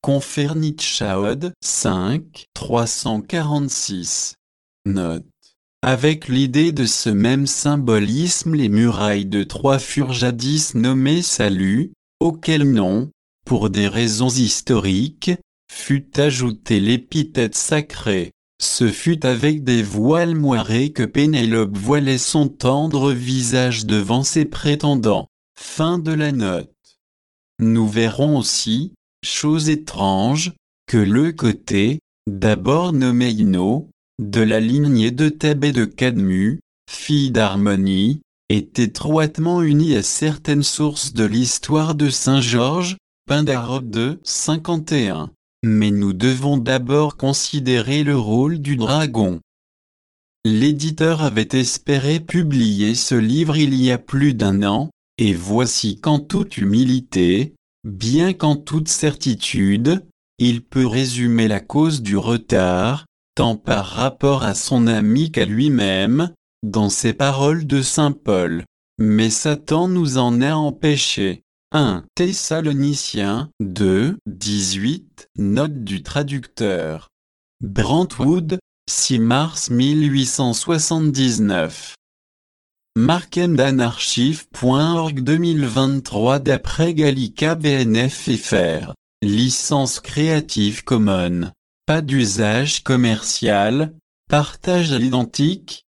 Confernichaud 5, 346. Note. Avec l'idée de ce même symbolisme, les murailles de Troie furent jadis nommées Salut, auquel nom, pour des raisons historiques, fut ajouté l'épithète sacrée. Ce fut avec des voiles moirées que Pénélope voilait son tendre visage devant ses prétendants. Fin de la note. Nous verrons aussi, chose étrange, que le côté, d'abord nommé Ino, de la lignée de Thèbes et de Cadmus, fille d'Harmonie, est étroitement uni à certaines sources de l'histoire de Saint Georges, Pindare 2, 51. Mais nous devons d'abord considérer le rôle du dragon. L'éditeur avait espéré publier ce livre il y a plus d'un an, et voici qu'en toute humilité, bien qu'en toute certitude, il peut résumer la cause du retard, tant par rapport à son ami qu'à lui-même, dans ces paroles de saint Paul. Mais Satan nous en a empêchés. 1 Thessaloniciens 2, 18, note du traducteur. Brentwood, 6 mars 1879. Markendanarchive.org 2023 d'après Gallica BNF FR. Licence Creative Commons. Pas d'usage commercial. Partage à l'identique.